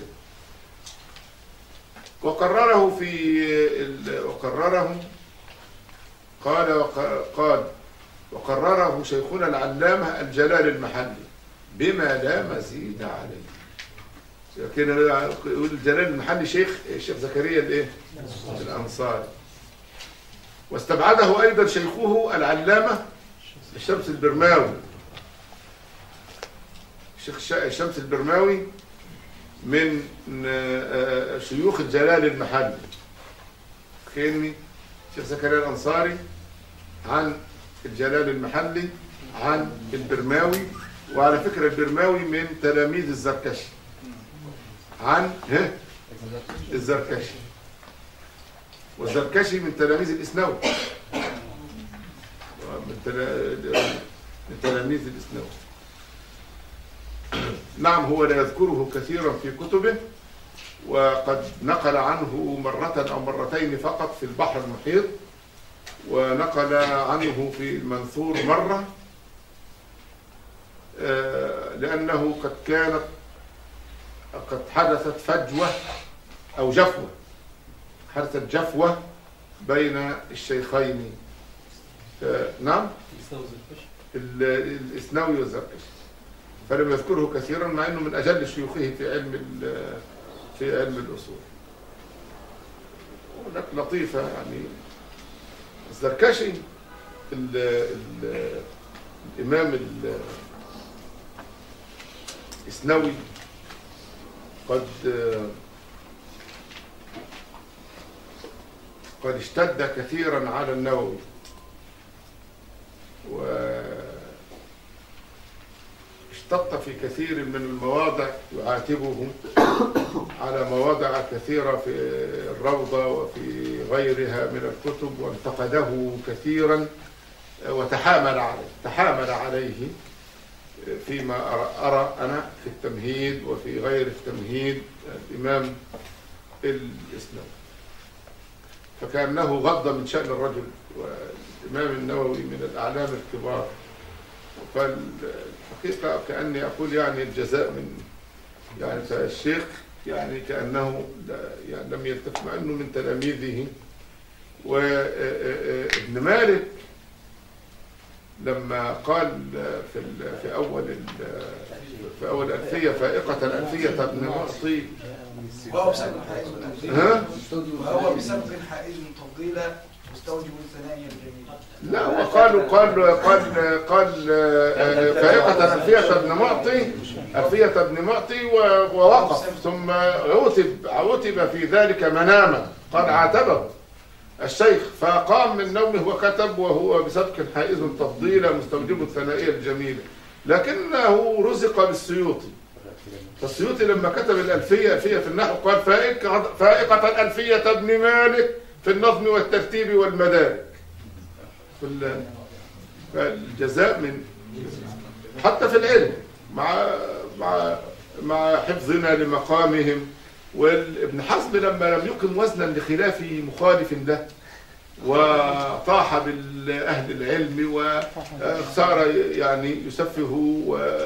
وقرره في وقرره قال قال وقرره شيخنا العلامة الجلال المحلي بما لا مزيد عليه. لكن يقول الجلال المحلي شيخ الشيخ زكريا الايه الانصاري، واستبعده ايضا شيخه العلامه الشمس البرماوي. الشيخ الشمس البرماوي من شيوخ الجلال المحلي، خيرني الشيخ زكريا الانصاري عن الجلال المحلي عن البرماوي، وعلى فكره البرماوي من تلاميذ الزركشي عن الزركشي، والزركشي من تلاميذ الإسنوي، من تلاميذ الإسنوي. نعم هو لا يذكره كثيرا في كتبه، وقد نقل عنه مرة أو مرتين فقط في البحر المحيط، ونقل عنه في المنثور مرة، لأنه قد كانت قد حدثت فجوة أو جفوة، حدثت جفوة بين الشيخين. نعم الإسنوي والزركشي، فلم يذكره كثيرا مع أنه من أجل شيوخه في علم في علم الأصول. ولك لطيفة يعني الزركشي ال ال الإمام الإسنوي قد قد اشتد كثيرا على النووي، واشتط في كثير من المواضع يعاتبه على مواضع كثيرة في الروضة وفي غيرها من الكتب، وانتقده كثيرا وتحامل عليه تحامل عليه فيما أرى, أرى أنا في التمهيد وفي غير التمهيد الإمام الإسلام، فكأنه غض من شأن الرجل. والإمام النووي من الأعلام الكبار، فالحقيقة كأني أقول يعني الجزاء من يعني فالشيخ يعني كأنه يعني لم يلتفت، مع أنه من تلاميذه. وابن مالك لما قال في في أول في أول ألفية فائقة الألفية ابن معطي وهو بسبب حائز ها وهو بسبب حائز تفضيلا مستوجب الثنائي الجميل. لا، وقالوا قال قال قال فائقة ألفية ابن معطي ألفية ابن معطي ووقف، ثم عوتب عوتب في ذلك مناما، قال عاتبه الشيخ فقام من نومه وكتب وهو بسبك حائز تفضيلا مستوجب الثنائية الجميلة، لكنه رزق بالسيوطي. فالسيوطي لما كتب الألفية ألفية في النحو قال فائقة فائقة الألفية ابن مالك في النظم والترتيب والمدارك. فالجزاء من حتى في العلم مع مع مع حفظنا لمقامهم. وابن حزم لما لم يقم وزنا لخلاف مخالف له وطاح بالأهل العلم وصار يعني يسفه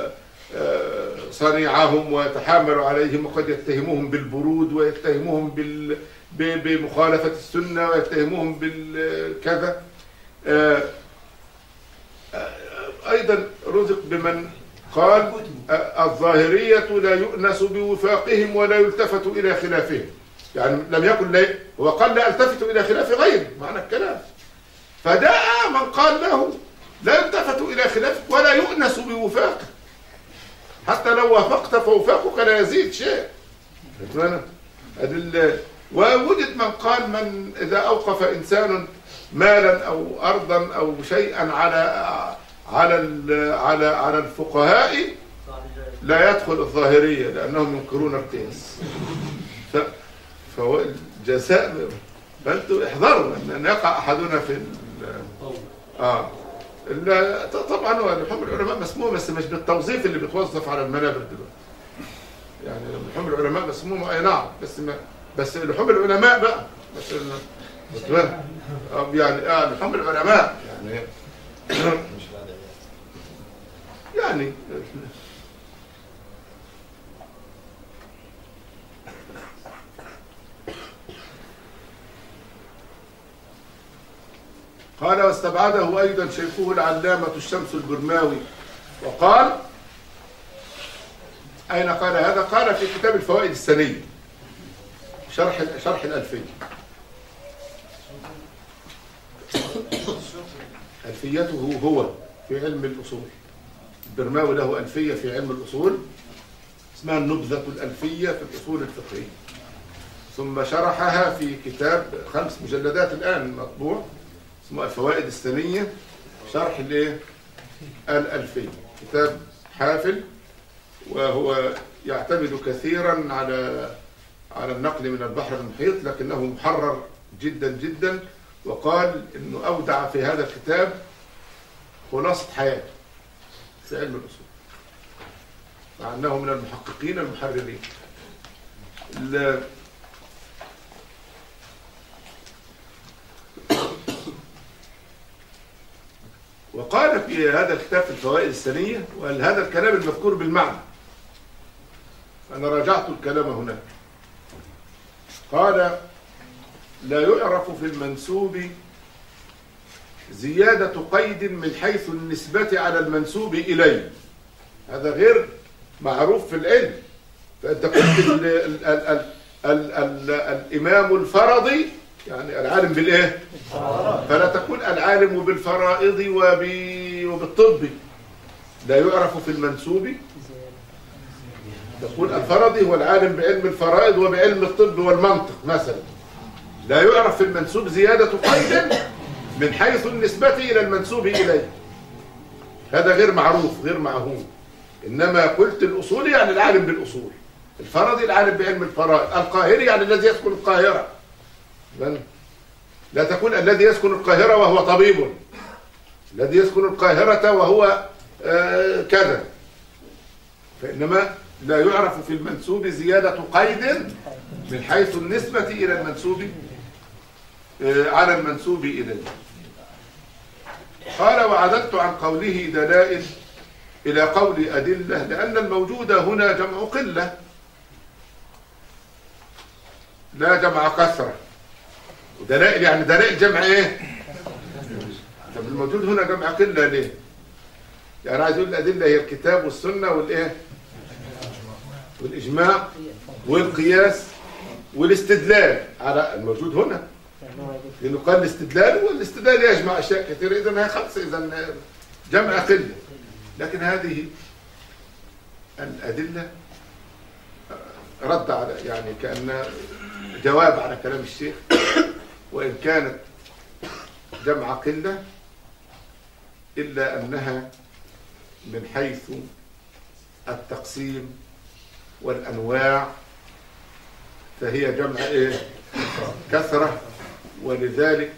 صنيعهم ويتحامل عليهم، وقد يتهمهم بالبرود ويتهمهم بمخالفة السنة ويتهمهم بالكذا. أيضا رزق بمن قال الظاهرية لا يؤنس بوفاقهم ولا يلتفت إلى خلافهم، يعني لم يكن لي هو قال لا التفت إلى خلاف غيره معنى الكلام، فداء من قال له لا يلتفت إلى خلافك ولا يؤنس بوفاقك، حتى لو وافقت فوفاقك لا يزيد شيء. ووجد من قال من إذا أوقف إنسان مالا أو أرضا أو شيئا على على على على الفقهاء لا يدخل الظاهرية لأنهم ينكرون القياس. فهو الجزاء، فأنتم احذروا أن يقع أحدنا في آه طبعا هو لحوم العلماء مسمومة، بس مش بالتوظيف اللي بتوظف على المنابر دلوقتي. يعني لحوم العلماء مسمومة أي نعم، بس ما بس لحوم العلماء بقى مش يعني اه لحوم العلماء يعني يعني قال واستبعده أيضا شيخه العلامة الشمس البرماوي، وقال أين قال هذا؟ قال في كتاب الفوائد السنية شرح شرح الألفية. ألفيته هو في علم الأصول، البرماوي له ألفية في علم الأصول اسمها النبذة الألفية في الأصول الفقهية، ثم شرحها في كتاب خمس مجلدات الآن مطبوع اسمه الفوائد السنية شرح الايه؟ الألفية، كتاب حافل، وهو يعتمد كثيرا على على النقل من البحر المحيط، لكنه محرر جدا جدا. وقال انه اودع في هذا الكتاب خلاصة حياته في علم الأصول، مع انه من المحققين المحررين. وقال في هذا الكتاب في الفوائد السنية، وقال هذا الكلام المذكور بالمعنى، أنا راجعت الكلام هناك. قال لا يعرف في المنسوب زيادة قيد من حيث النسبة على المنسوب إليه، هذا غير معروف في العلم. فأنت قلت ال ال ال ال ال الإمام الفرضي يعني العالم بالإيه؟ فلا تقول العالم بالفرائض وبالطب، لا يعرف في المنسوب. تقول الفرضي هو العالم بعلم الفرائض وبعلم الطب والمنطق مثلا، لا يعرف في المنسوب زيادة قيد من حيث النسبة إلى المنسوب إليه، هذا غير معروف غير معهود. إنما قلت الأصول يعني العالم بالأصول، الفرضي العالم بعلم الفرائض، القاهري يعني الذي يسكن القاهرة. لا تقول الذي يسكن القاهرة وهو طبيب، الذي يسكن القاهرة وهو آه كذا، فإنما لا يعرف في المنسوب زيادة قيد من حيث النسبة إلى المنسوب آه على المنسوب إليه. قال وعددت عن قوله دلائل إلى قول أدلة، لأن الموجود هنا جمع قلة لا جمع كثرة. ودلائل يعني دلائل جمع ايه؟ طب الموجود هنا جمع قلة ليه؟ يعني عايز يقول الأدلة هي الكتاب والسنة والايه؟ والإجماع والقياس والاستدلال على الموجود هنا، لأنه قال الاستدلال، والاستدلال يجمع أشياء كثيرة، إذن هي خمسة، إذن جمع قلة. لكن هذه الأدلة رد على يعني كأنها جواب على كلام الشيخ، وإن كانت جمع قلة إلا أنها من حيث التقسيم والأنواع فهي جمع إيه؟ كثرة. ولذلك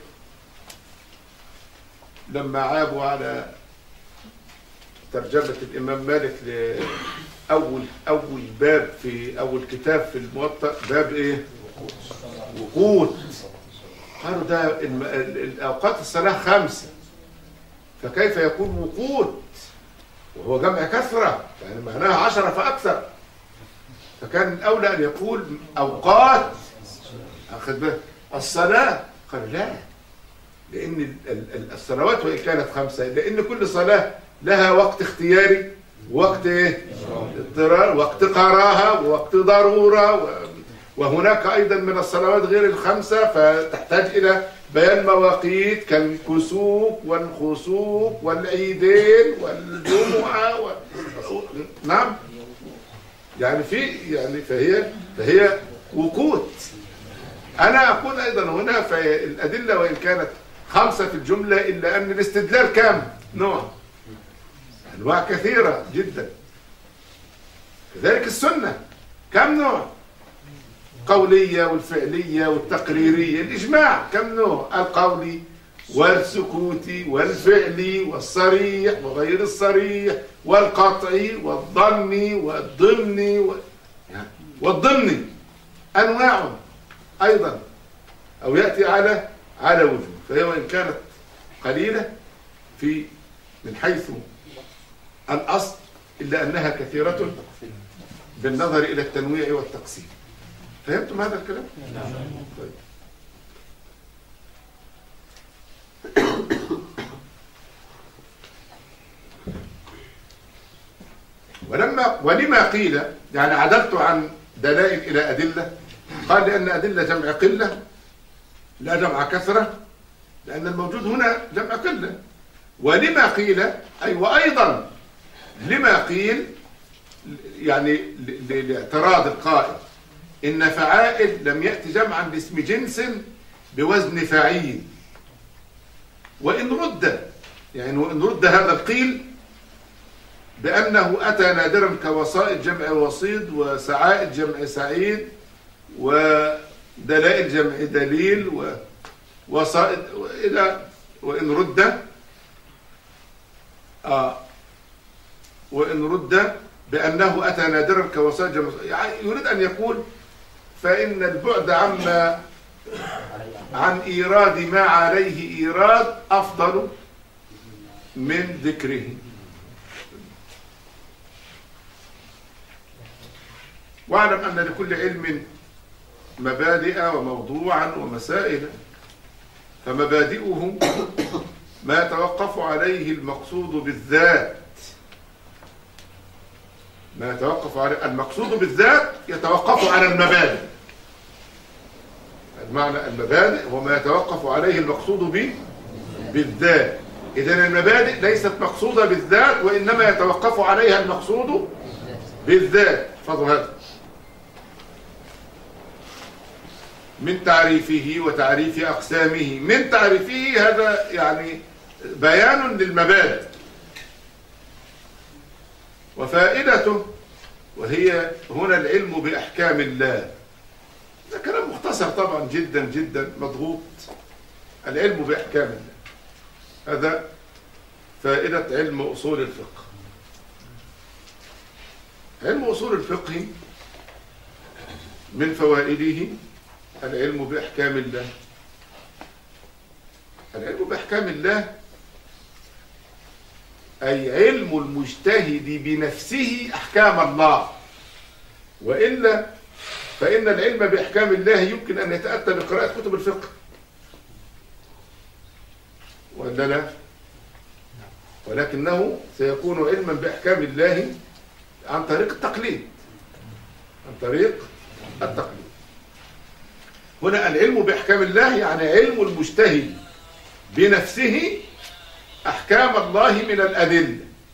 لما عابوا على ترجمة الإمام مالك لأول أول باب في أول كتاب في الموطأ، باب إيه؟ وقود. قالوا ده الأوقات الصلاة خمسة، فكيف يكون وقود وهو جمع كثرة؟ يعني معناها عشرة فأكثر، فكان الأولى أن يقول أوقات أخذ به الصلاة. قال لا، لأن الصلوات وإن كانت خمسة، لأن كل صلاة لها وقت اختياري، وقت إيه؟ اضطرار، وقت قراها، ووقت ضرورة، وهناك أيضا من الصلوات غير الخمسة فتحتاج إلى بيان مواقيت كالكسوف والخسوف والعيدين والجمعة و... نعم، يعني في يعني فهي فهي وقود. أنا أقول أيضا هنا فالأدلة وإن كانت خمسة في الجملة إلا أن الاستدلال كم نوع؟ أنواع كثيرة جدا. كذلك السنة كم نوع؟ قولية والفعلية والتقريرية. الإجماع كم نوع؟ القولي والسكوتي والفعلي والصريح وغير الصريح والقطعي والظني والضمني و... والضمني أنواع أيضا، أو يأتي على على وجوه. فهي وإن كانت قليلة في من حيث الأصل إلا أنها كثيرة بالنظر إلى التنويع والتقسيم. فهمتم هذا الكلام؟ نعم. طيب. ولما ولما قيل يعني عدلت عن دلائل إلى أدلة، قال لأن أدلة جمع قلة لا جمع كثرة، لأن الموجود هنا جمع قلة. ولما قيل أي وأيضا لما قيل يعني لاعتراض القائل إن فعائل لم يأتي جمعا لاسم جنس بوزن فعيل، وإن رد يعني وإن رد هذا القيل بأنه أتى نادرا كوسائط جمع وسيط وسعائد جمع سعيد ودلائل جمع دليل ووسائط إلى وإن رد آه وإن رد بأنه أتى نادرا كوسائط جمع، يعني يريد أن يقول فإن البعد عما عن إيراد ما عليه إيراد أفضل من ذكره. واعلم أن لكل علم مبادئ وموضوعا ومسائل، فمبادئه ما يتوقف عليه المقصود بالذات، ما يتوقف عليه المقصود بالذات يتوقف على المبادئ. المعنى المبادئ هو ما يتوقف عليه المقصود به بالذات. إذن المبادئ ليست مقصودة بالذات، وإنما يتوقف عليها المقصود بالذات. فضل هذا من تعريفه وتعريف أقسامه. من تعريفه هذا يعني بيان للمبادئ وفائدته، وهي هنا العلم بأحكام الله. ده كلام مختصر طبعا جدا جدا مضغوط. العلم بأحكام الله هذا فائدة علم أصول الفقه. علم أصول الفقه من فوائده العلم بأحكام الله. العلم بأحكام الله أي علم المجتهد بنفسه أحكام الله، وإلا فإن العلم بأحكام الله يمكن أن يتأتى بقراءة كتب الفقه، ولا لا؟ ولكنه سيكون علما بأحكام الله عن طريق التقليد، عن طريق التقليد. هنا العلم بأحكام الله يعني علم المجتهد بنفسه أحكام الله من الأدلة.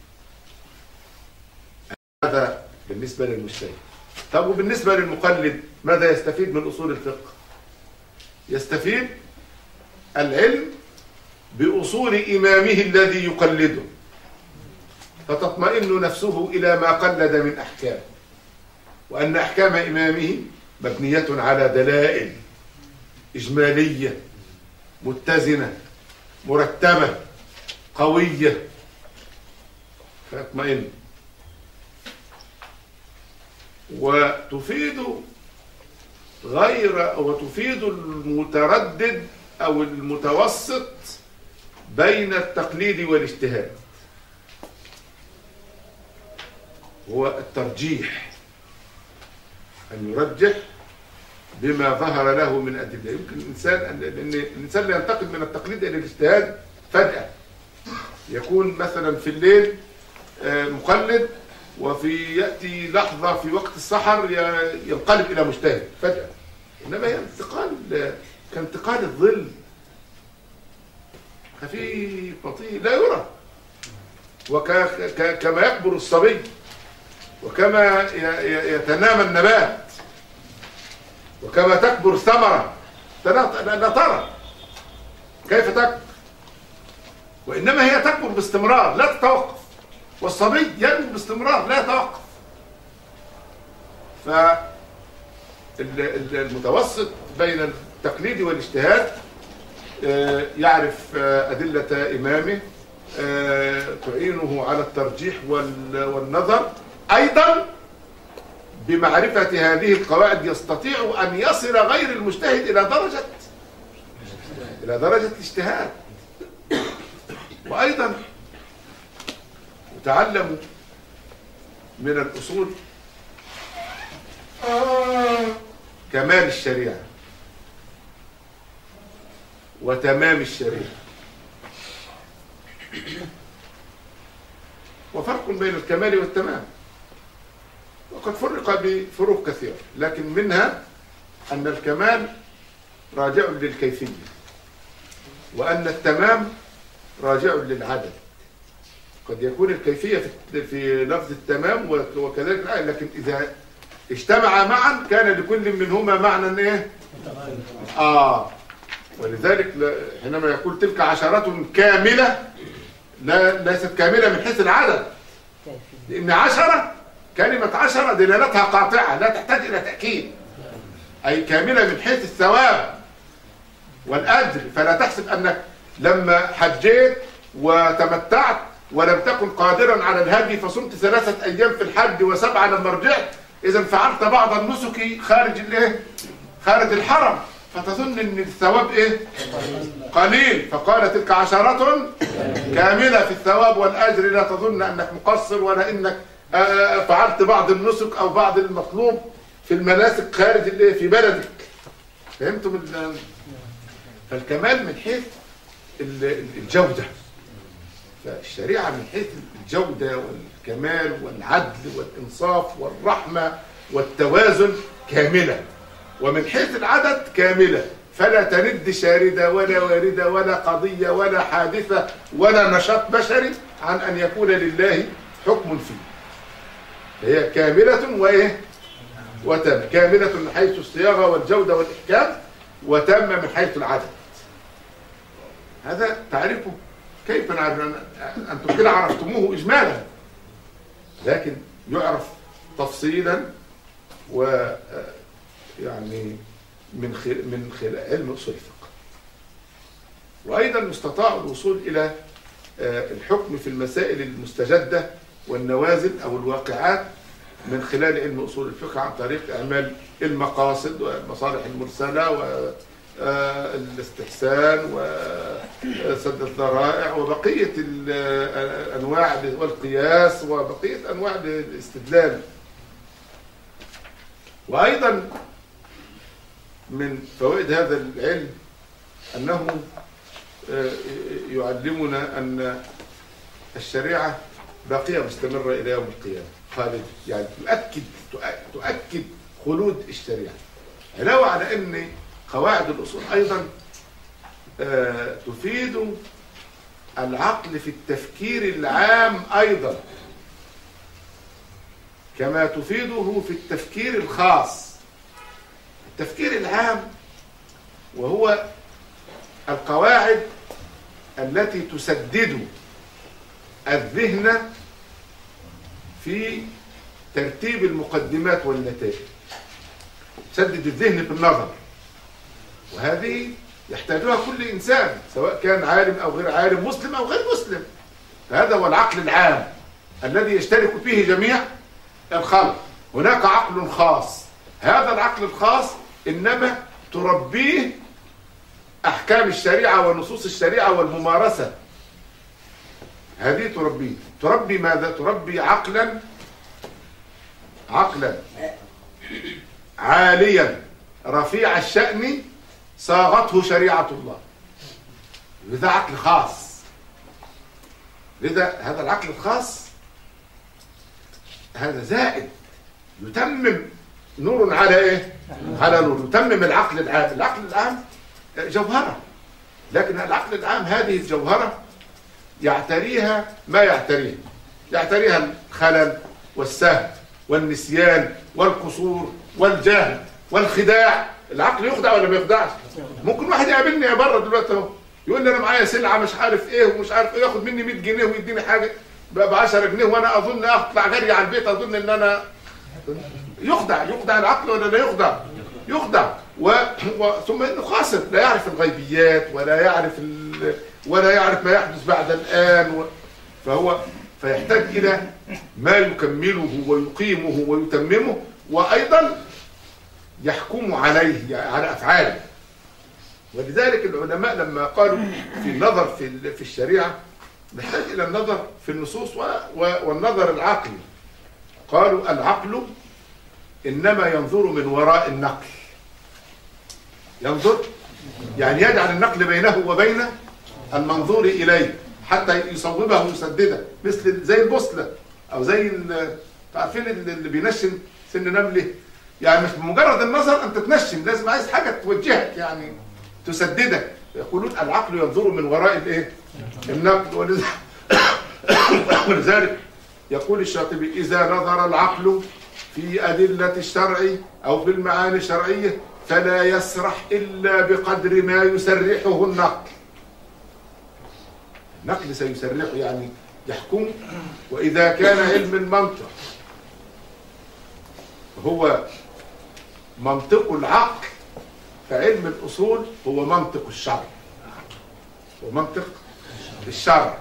هذا بالنسبة للمجتهد. طب وبالنسبة للمقلد ماذا يستفيد من أصول الفقه؟ يستفيد العلم بأصول إمامه الذي يقلده، فتطمئن نفسه إلى ما قلد من أحكام، وأن أحكام إمامه مبنية على دلائل إجمالية متزنة مرتبة قوية، فيطمئن. وتفيد غير وتفيد المتردد أو المتوسط بين التقليد والاجتهاد، هو الترجيح، أن يرجح بما ظهر له من أدلة. يمكن الإنسان أن الإنسان لا ينتقل من التقليد إلى الاجتهاد فجأة، يكون مثلا في الليل مقلد وفي يأتي لحظة في وقت السحر ينقلب إلى مجتهد فجأة، إنما هي انتقال كانتقال الظل، خفيف بطيء لا يرى، وكما يكبر الصبي وكما يتنامى النبات وكما تكبر الثمرة لا ترى كيف تكبر، وإنما هي تكبر باستمرار لا تتوقف، والصبي ينمو باستمرار لا يتوقف. فالمتوسط بين التقليد والاجتهاد يعرف أدلة إمامه تعينه على الترجيح والنظر، أيضا بمعرفة هذه القواعد يستطيع أن يصل غير المجتهد إلى درجة إلى درجة الاجتهاد. وأيضا يتعلم من الأصول كمال الشريعة وتمام الشريعة، وفرق بين الكمال والتمام، وقد فرق بفروق كثيرة، لكن منها أن الكمال راجع للكيفية، وأن التمام راجع للعدد. قد يكون الكيفية في لفظ التمام وكذلك الآية، لكن إذا اجتمع معا كان لكل منهما معنى إيه؟ آه ولذلك حينما يقول تلك عشرة كاملة، لا ليست كاملة من حيث العدد، لأن عشرة كلمة عشرة دلالتها قاطعة لا تحتاج إلى تأكيد، أي كاملة من حيث الثواب والأجر. فلا تحسب أنك لما حجيت وتمتعت ولم تكن قادرا على الهدي فصمت ثلاثة أيام في الحج وسبعة لما رجعت، إذا فعلت بعض النسك خارج الايه؟ خارج الحرم، فتظن ان الثواب ايه؟ قليل. فقال تلك عشرة كاملة في الثواب والأجر، لا تظن أنك مقصر ولا أنك فعلت بعض النسك أو بعض المطلوب في المناسك خارج الايه؟ في بلدك. فهمتم؟ فالكمال من حيث الجودة، فالشريعة من حيث الجودة والكمال والعدل والإنصاف والرحمة والتوازن كاملة، ومن حيث العدد كاملة، فلا ترد شاردة ولا واردة ولا قضية ولا حادثة ولا نشاط بشري عن أن يكون لله حكم فيه. هي كاملة وإيه؟ وتم كاملة من حيث الصياغة والجودة والإحكام، وتم من حيث العدد. هذا تعرفه كيف نعرف؟ أنتم كده عرفتموه إجمالا، لكن يعرف تفصيلا و يعني من خلال من خلال علم أصول الفقه. وأيضا يستطاع الوصول إلى الحكم في المسائل المستجدة والنوازل أو الواقعات من خلال علم أصول الفقه عن طريق إعمال المقاصد والمصالح المرسلة والاستحسان وسد الذرائع وبقية الأنواع والقياس وبقية أنواع الاستدلال. وأيضا من فوائد هذا العلم أنه يعلمنا أن الشريعة باقية مستمرة إلى يوم القيامة خالد، يعني تؤكد تؤكد خلود الشريعة، علاوة على أن قواعد الأصول أيضا تفيد العقل في التفكير العام أيضا كما تفيده في التفكير الخاص. التفكير العام وهو القواعد التي تسدد الذهن في ترتيب المقدمات والنتائج، تسدد الذهن بالنظر، وهذه يحتاجها كل إنسان سواء كان عالم أو غير عالم، مسلم أو غير مسلم. فهذا هو العقل العام الذي يشترك فيه جميع الخلق. هناك عقل خاص، هذا العقل الخاص إنما تربيه أحكام الشريعة ونصوص الشريعة والممارسة، هذه تربيه. تربي ماذا؟ تربي عقلا عقلا عاليا رفيع الشأن صاغته شريعة الله. لذا عقل خاص، لذا هذا العقل الخاص هذا زائد يتمم نور على ايه؟ على نور، يتمم العقل العام. العقل العام جوهرة، لكن العقل العام هذه الجوهرة يعتريها ما يعتريه، يعتريها الخلل والسهو والنسيان والقصور والجهل والخداع. العقل يخدع ولا ما يخدعش؟ ممكن واحد يقابلني يا بره دلوقتي اهو يقول لي انا معايا سلعه مش عارف ايه ومش عارف ايه، ياخد مني مية جنيه ويديني حاجه ب عشرة جنيه وانا اظن اطلع جري على البيت اظن ان انا يخدع. يخدع العقل ولا لا يخدع؟ يخدع. و... و... ثم انه خاسر، لا يعرف الغيبيات ولا يعرف ال... ولا يعرف ما يحدث بعد الان و... فهو فيحتاج الى ما يكمله ويقيمه ويتممه، وايضا يحكم عليه يعني على افعاله. ولذلك العلماء لما قالوا في النظر في في الشريعه نحتاج الى النظر في النصوص و... و... والنظر العقلي. قالوا العقل انما ينظر من وراء النقل، ينظر يعني يجعل النقل بينه وبين المنظور اليه حتى يصوبه ويسدده، مثل زي البوصله او زي عارفين اللي بينشن سن نمله، يعني مش بمجرد النظر انت تنشن، لازم عايز حاجه توجهك يعني تسددك. يقولون العقل ينظر من وراء الايه؟ النقل. ولذلك يقول الشاطبي اذا نظر العقل في أدلة الشرع أو في المعاني الشرعية فلا يسرح إلا بقدر ما يسرحه النقل. النقل سيسرحه يعني يحكم. وإذا كان علم المنطق هو منطق العقل فعلم الأصول هو منطق الشرع، هو منطق الشرع.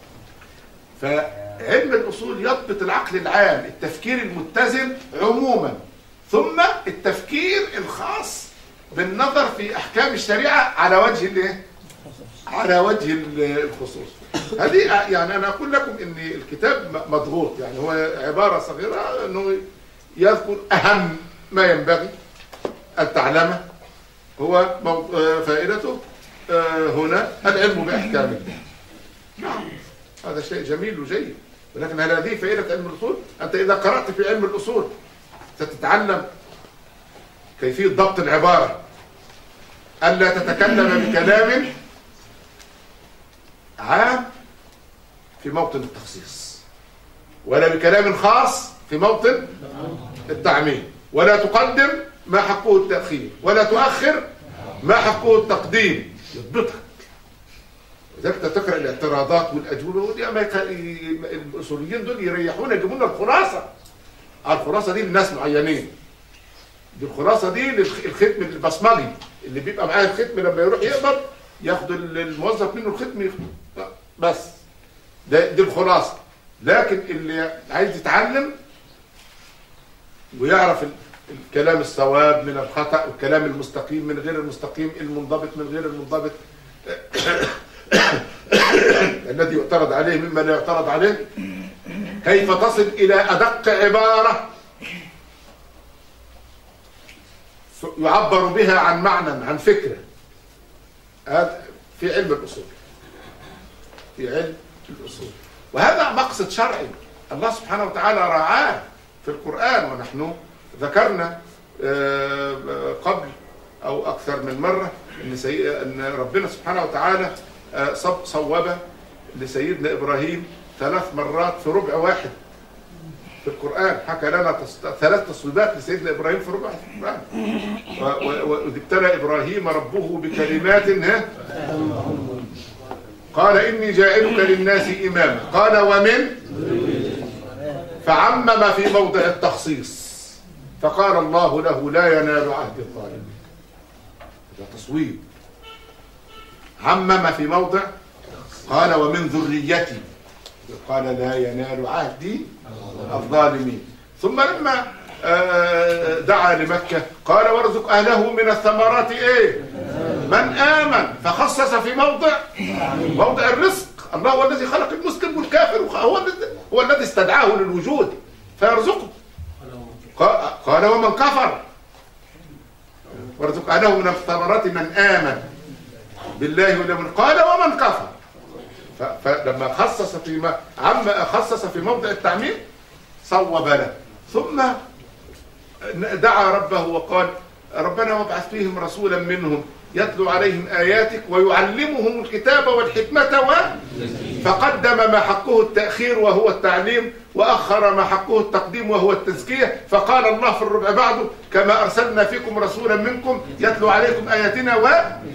فعلم الأصول يضبط العقل العام، التفكير المتزن عموما، ثم التفكير الخاص بالنظر في أحكام الشريعة على وجه الايه؟ على وجه الخصوص. هذه يعني أنا أقول لكم إن الكتاب مضغوط، يعني هو عبارة صغيرة إنه يذكر أهم ما ينبغي أن تعلمه. هو فائدته هنا العلم بأحكام الله. نعم هذا شيء جميل وجيد، ولكن هل هذه فائدة علم الأصول؟ أنت إذا قرأت في علم الأصول ستتعلم كيفية ضبط العبارة، ألا تتكلم بكلام عام في موطن التخصيص، ولا بكلام خاص في موطن التعميم، ولا تقدم ما حقه التأخير، ولا تؤخر ما حقه التقديم يضبطها. لذلك تقرأ الاعتراضات والأجوبة ودي ما يك... الأصوليين دول يريحونا يجيبوا لنا الخلاصة. الخلاصة دي لناس معينين. دي الخلاصة دي للختم البصمجي اللي بيبقى معاه الختم لما يروح يقبض ياخد الموظف منه الختم ياخده. بس ده دي الخلاصة. لكن اللي عايز يتعلم ويعرف الكلام الصواب من الخطأ والكلام المستقيم من غير المستقيم، المنضبط من غير المنضبط، الذي يعترض عليه مما لا يعترض عليه، كيف تصل إلى أدق عبارة يعبر بها عن معنى عن فكرة. هذا في علم الأصول، في علم الأصول. وهذا مقصد شرعي الله سبحانه وتعالى رعاه في القرآن. ونحن ذكرنا قبل أو أكثر من مرة أن, سي... أن ربنا سبحانه وتعالى صوب لسيدنا إبراهيم ثلاث مرات في ربع واحد في القرآن. حكى لنا تص... ثلاث تصويبات لسيدنا إبراهيم في ربع في القرآن. وإذ ابتلى إبراهيم ربه بكلمات ها قال إني جاعلك للناس إماما قال ومن فعمم في موضع التخصيص فقال الله له لا ينال عهد الظالمين. هذا تصويب. عمم في موضع قال ومن ذريتي قال لا ينال عهدي الظالمين. ثم لما دعا لمكة قال وارزق أهله من الثمرات إيه من آمن، فخصص في موضع موضع الرزق. الله هو الذي خلق المسلم والكافر، هو هو الذي استدعاه للوجود فيرزقه. قال ومن كفر وارزق أهله من الثمرات من آمن بالله واليوم قال ومن كفر. فلما خصص في عم خصص في موضع التعميم صوب له. ثم دعا ربه وقال ربنا وابعث فيهم رسولا منهم يتلو عليهم آياتك ويعلمهم الكتاب والحكمة و... فقدم ما حقه التأخير وهو التعليم وأخر ما حقه التقديم وهو التزكية. فقال الله في الربع بعده كما أرسلنا فيكم رسولا منكم يتلو عليكم آياتنا و...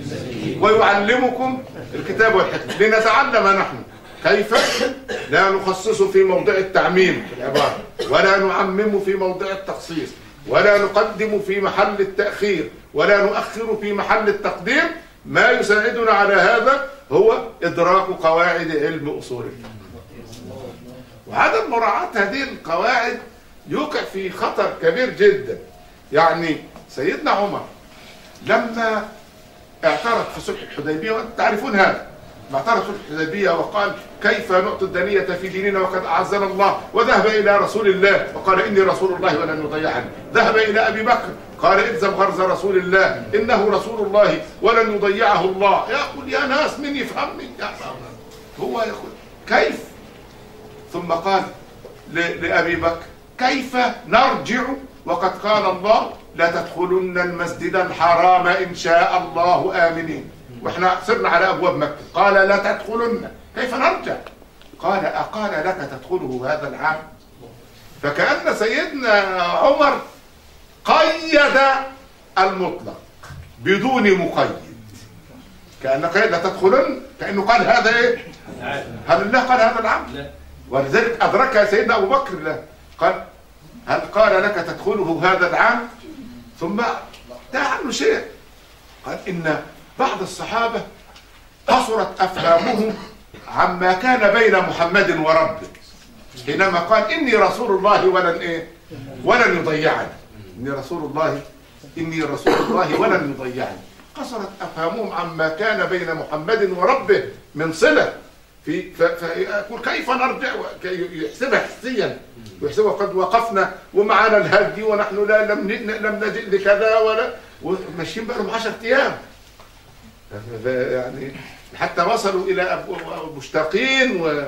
ويعلمكم الكتاب والحكمة لنتعلم نحن كيف لا نخصص في موضع التعميم في العبارة ولا نعمم في موضع التخصيص ولا نقدم في محل التأخير ولا نؤخر في محل التقديم. ما يساعدنا على هذا هو إدراك قواعد علم أصول الفقه. وعدم مراعاة هذه القواعد يوقع في خطر كبير جدا. يعني سيدنا عمر لما اعترض في صلح الحديبية وأنتم تعرفون هذا، ما اعترض في الحديبية وقال كيف نعطي الدنية في ديننا وقد أعزنا الله، وذهب إلى رسول الله وقال إني رسول الله ولن يضيعني. ذهب إلى أبي بكر قال الزم غرز رسول الله إنه رسول الله ولن يضيعه الله. يقول يا ناس من يفهمني يا هو يقول كيف. ثم قال لأبي بكر كيف نرجع وقد قال الله لا تدخلن المسجد الحرام إن شاء الله آمنين، واحنا صرنا على أبواب مكة. قال لا تدخلن، كيف نرجع؟ قال أقال لك تدخله هذا العام؟ فكأن سيدنا عمر قيد المطلق بدون مقيد، كأن قيد لا تدخلن كأنه قال هذا إيه؟ هل الله قال هذا العام؟ ولذلك أدركها سيدنا أبو بكر له. قال هل قال لك تدخله هذا العام؟ ثم دعا عنه شيء. قال إن بعض الصحابة قصرت أفهامهم عما كان بين محمد وربه حينما قال إني رسول الله ولن إيه ولن يضيعني. إني رسول الله إني رسول الله ولن يضيعني. قصرت أفهامهم عما كان بين محمد وربه من صلة في فيقول كيف نرجع، يحسبها حسيا ويحسبها قد وقفنا ومعنا الهدي ونحن لا لم لم نجئ لكذا ولا وماشيين بقى لهم عشرة أيام يعني حتى وصلوا إلى مشتاقين و...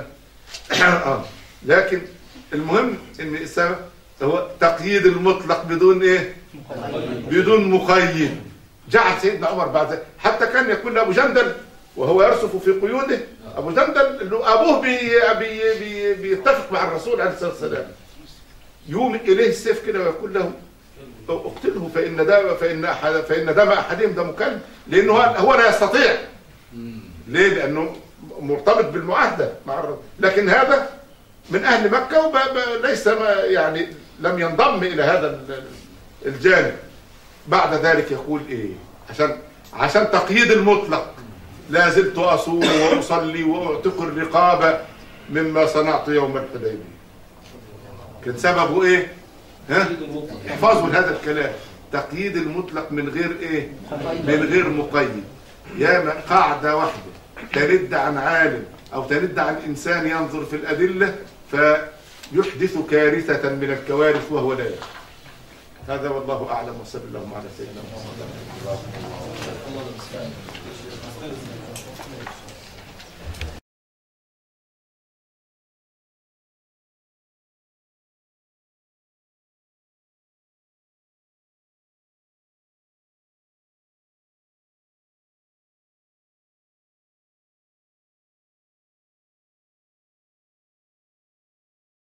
لكن المهم إن السبب هو تقييد المطلق بدون إيه؟ بدون مقيد. جعل سيدنا عمر بعد حتى كان يقول لأبو جندل وهو يرسف في قيوده، أبو جندل اللي أبوه بي بي بي بيتفق مع الرسول عليه الصلاة والسلام، يوم إليه السيف كده ويقول له اقتله فان ده فان احد فان دم احدهم دم كلب، لانه هو لا يستطيع. ليه؟ لانه مرتبط بالمعاهده مع الرب. لكن هذا من اهل مكه وليس يعني لم ينضم الى هذا الجانب. بعد ذلك يقول ايه؟ عشان عشان تقييد المطلق: لا زلت اصوم واصلي واعتق الرقاب مما صنعت يوم الحديبيه. كان سببه ايه؟ ها؟ احفظوا هذا الكلام: تقييد المطلق من غير ايه؟ من غير مقيد. يا قاعده واحده ترد عن عالم او ترد عن انسان ينظر في الادله فيحدث كارثه من الكوارث وهو لا يعلم. هذا والله اعلم، وصلى الله على سيدنا محمد.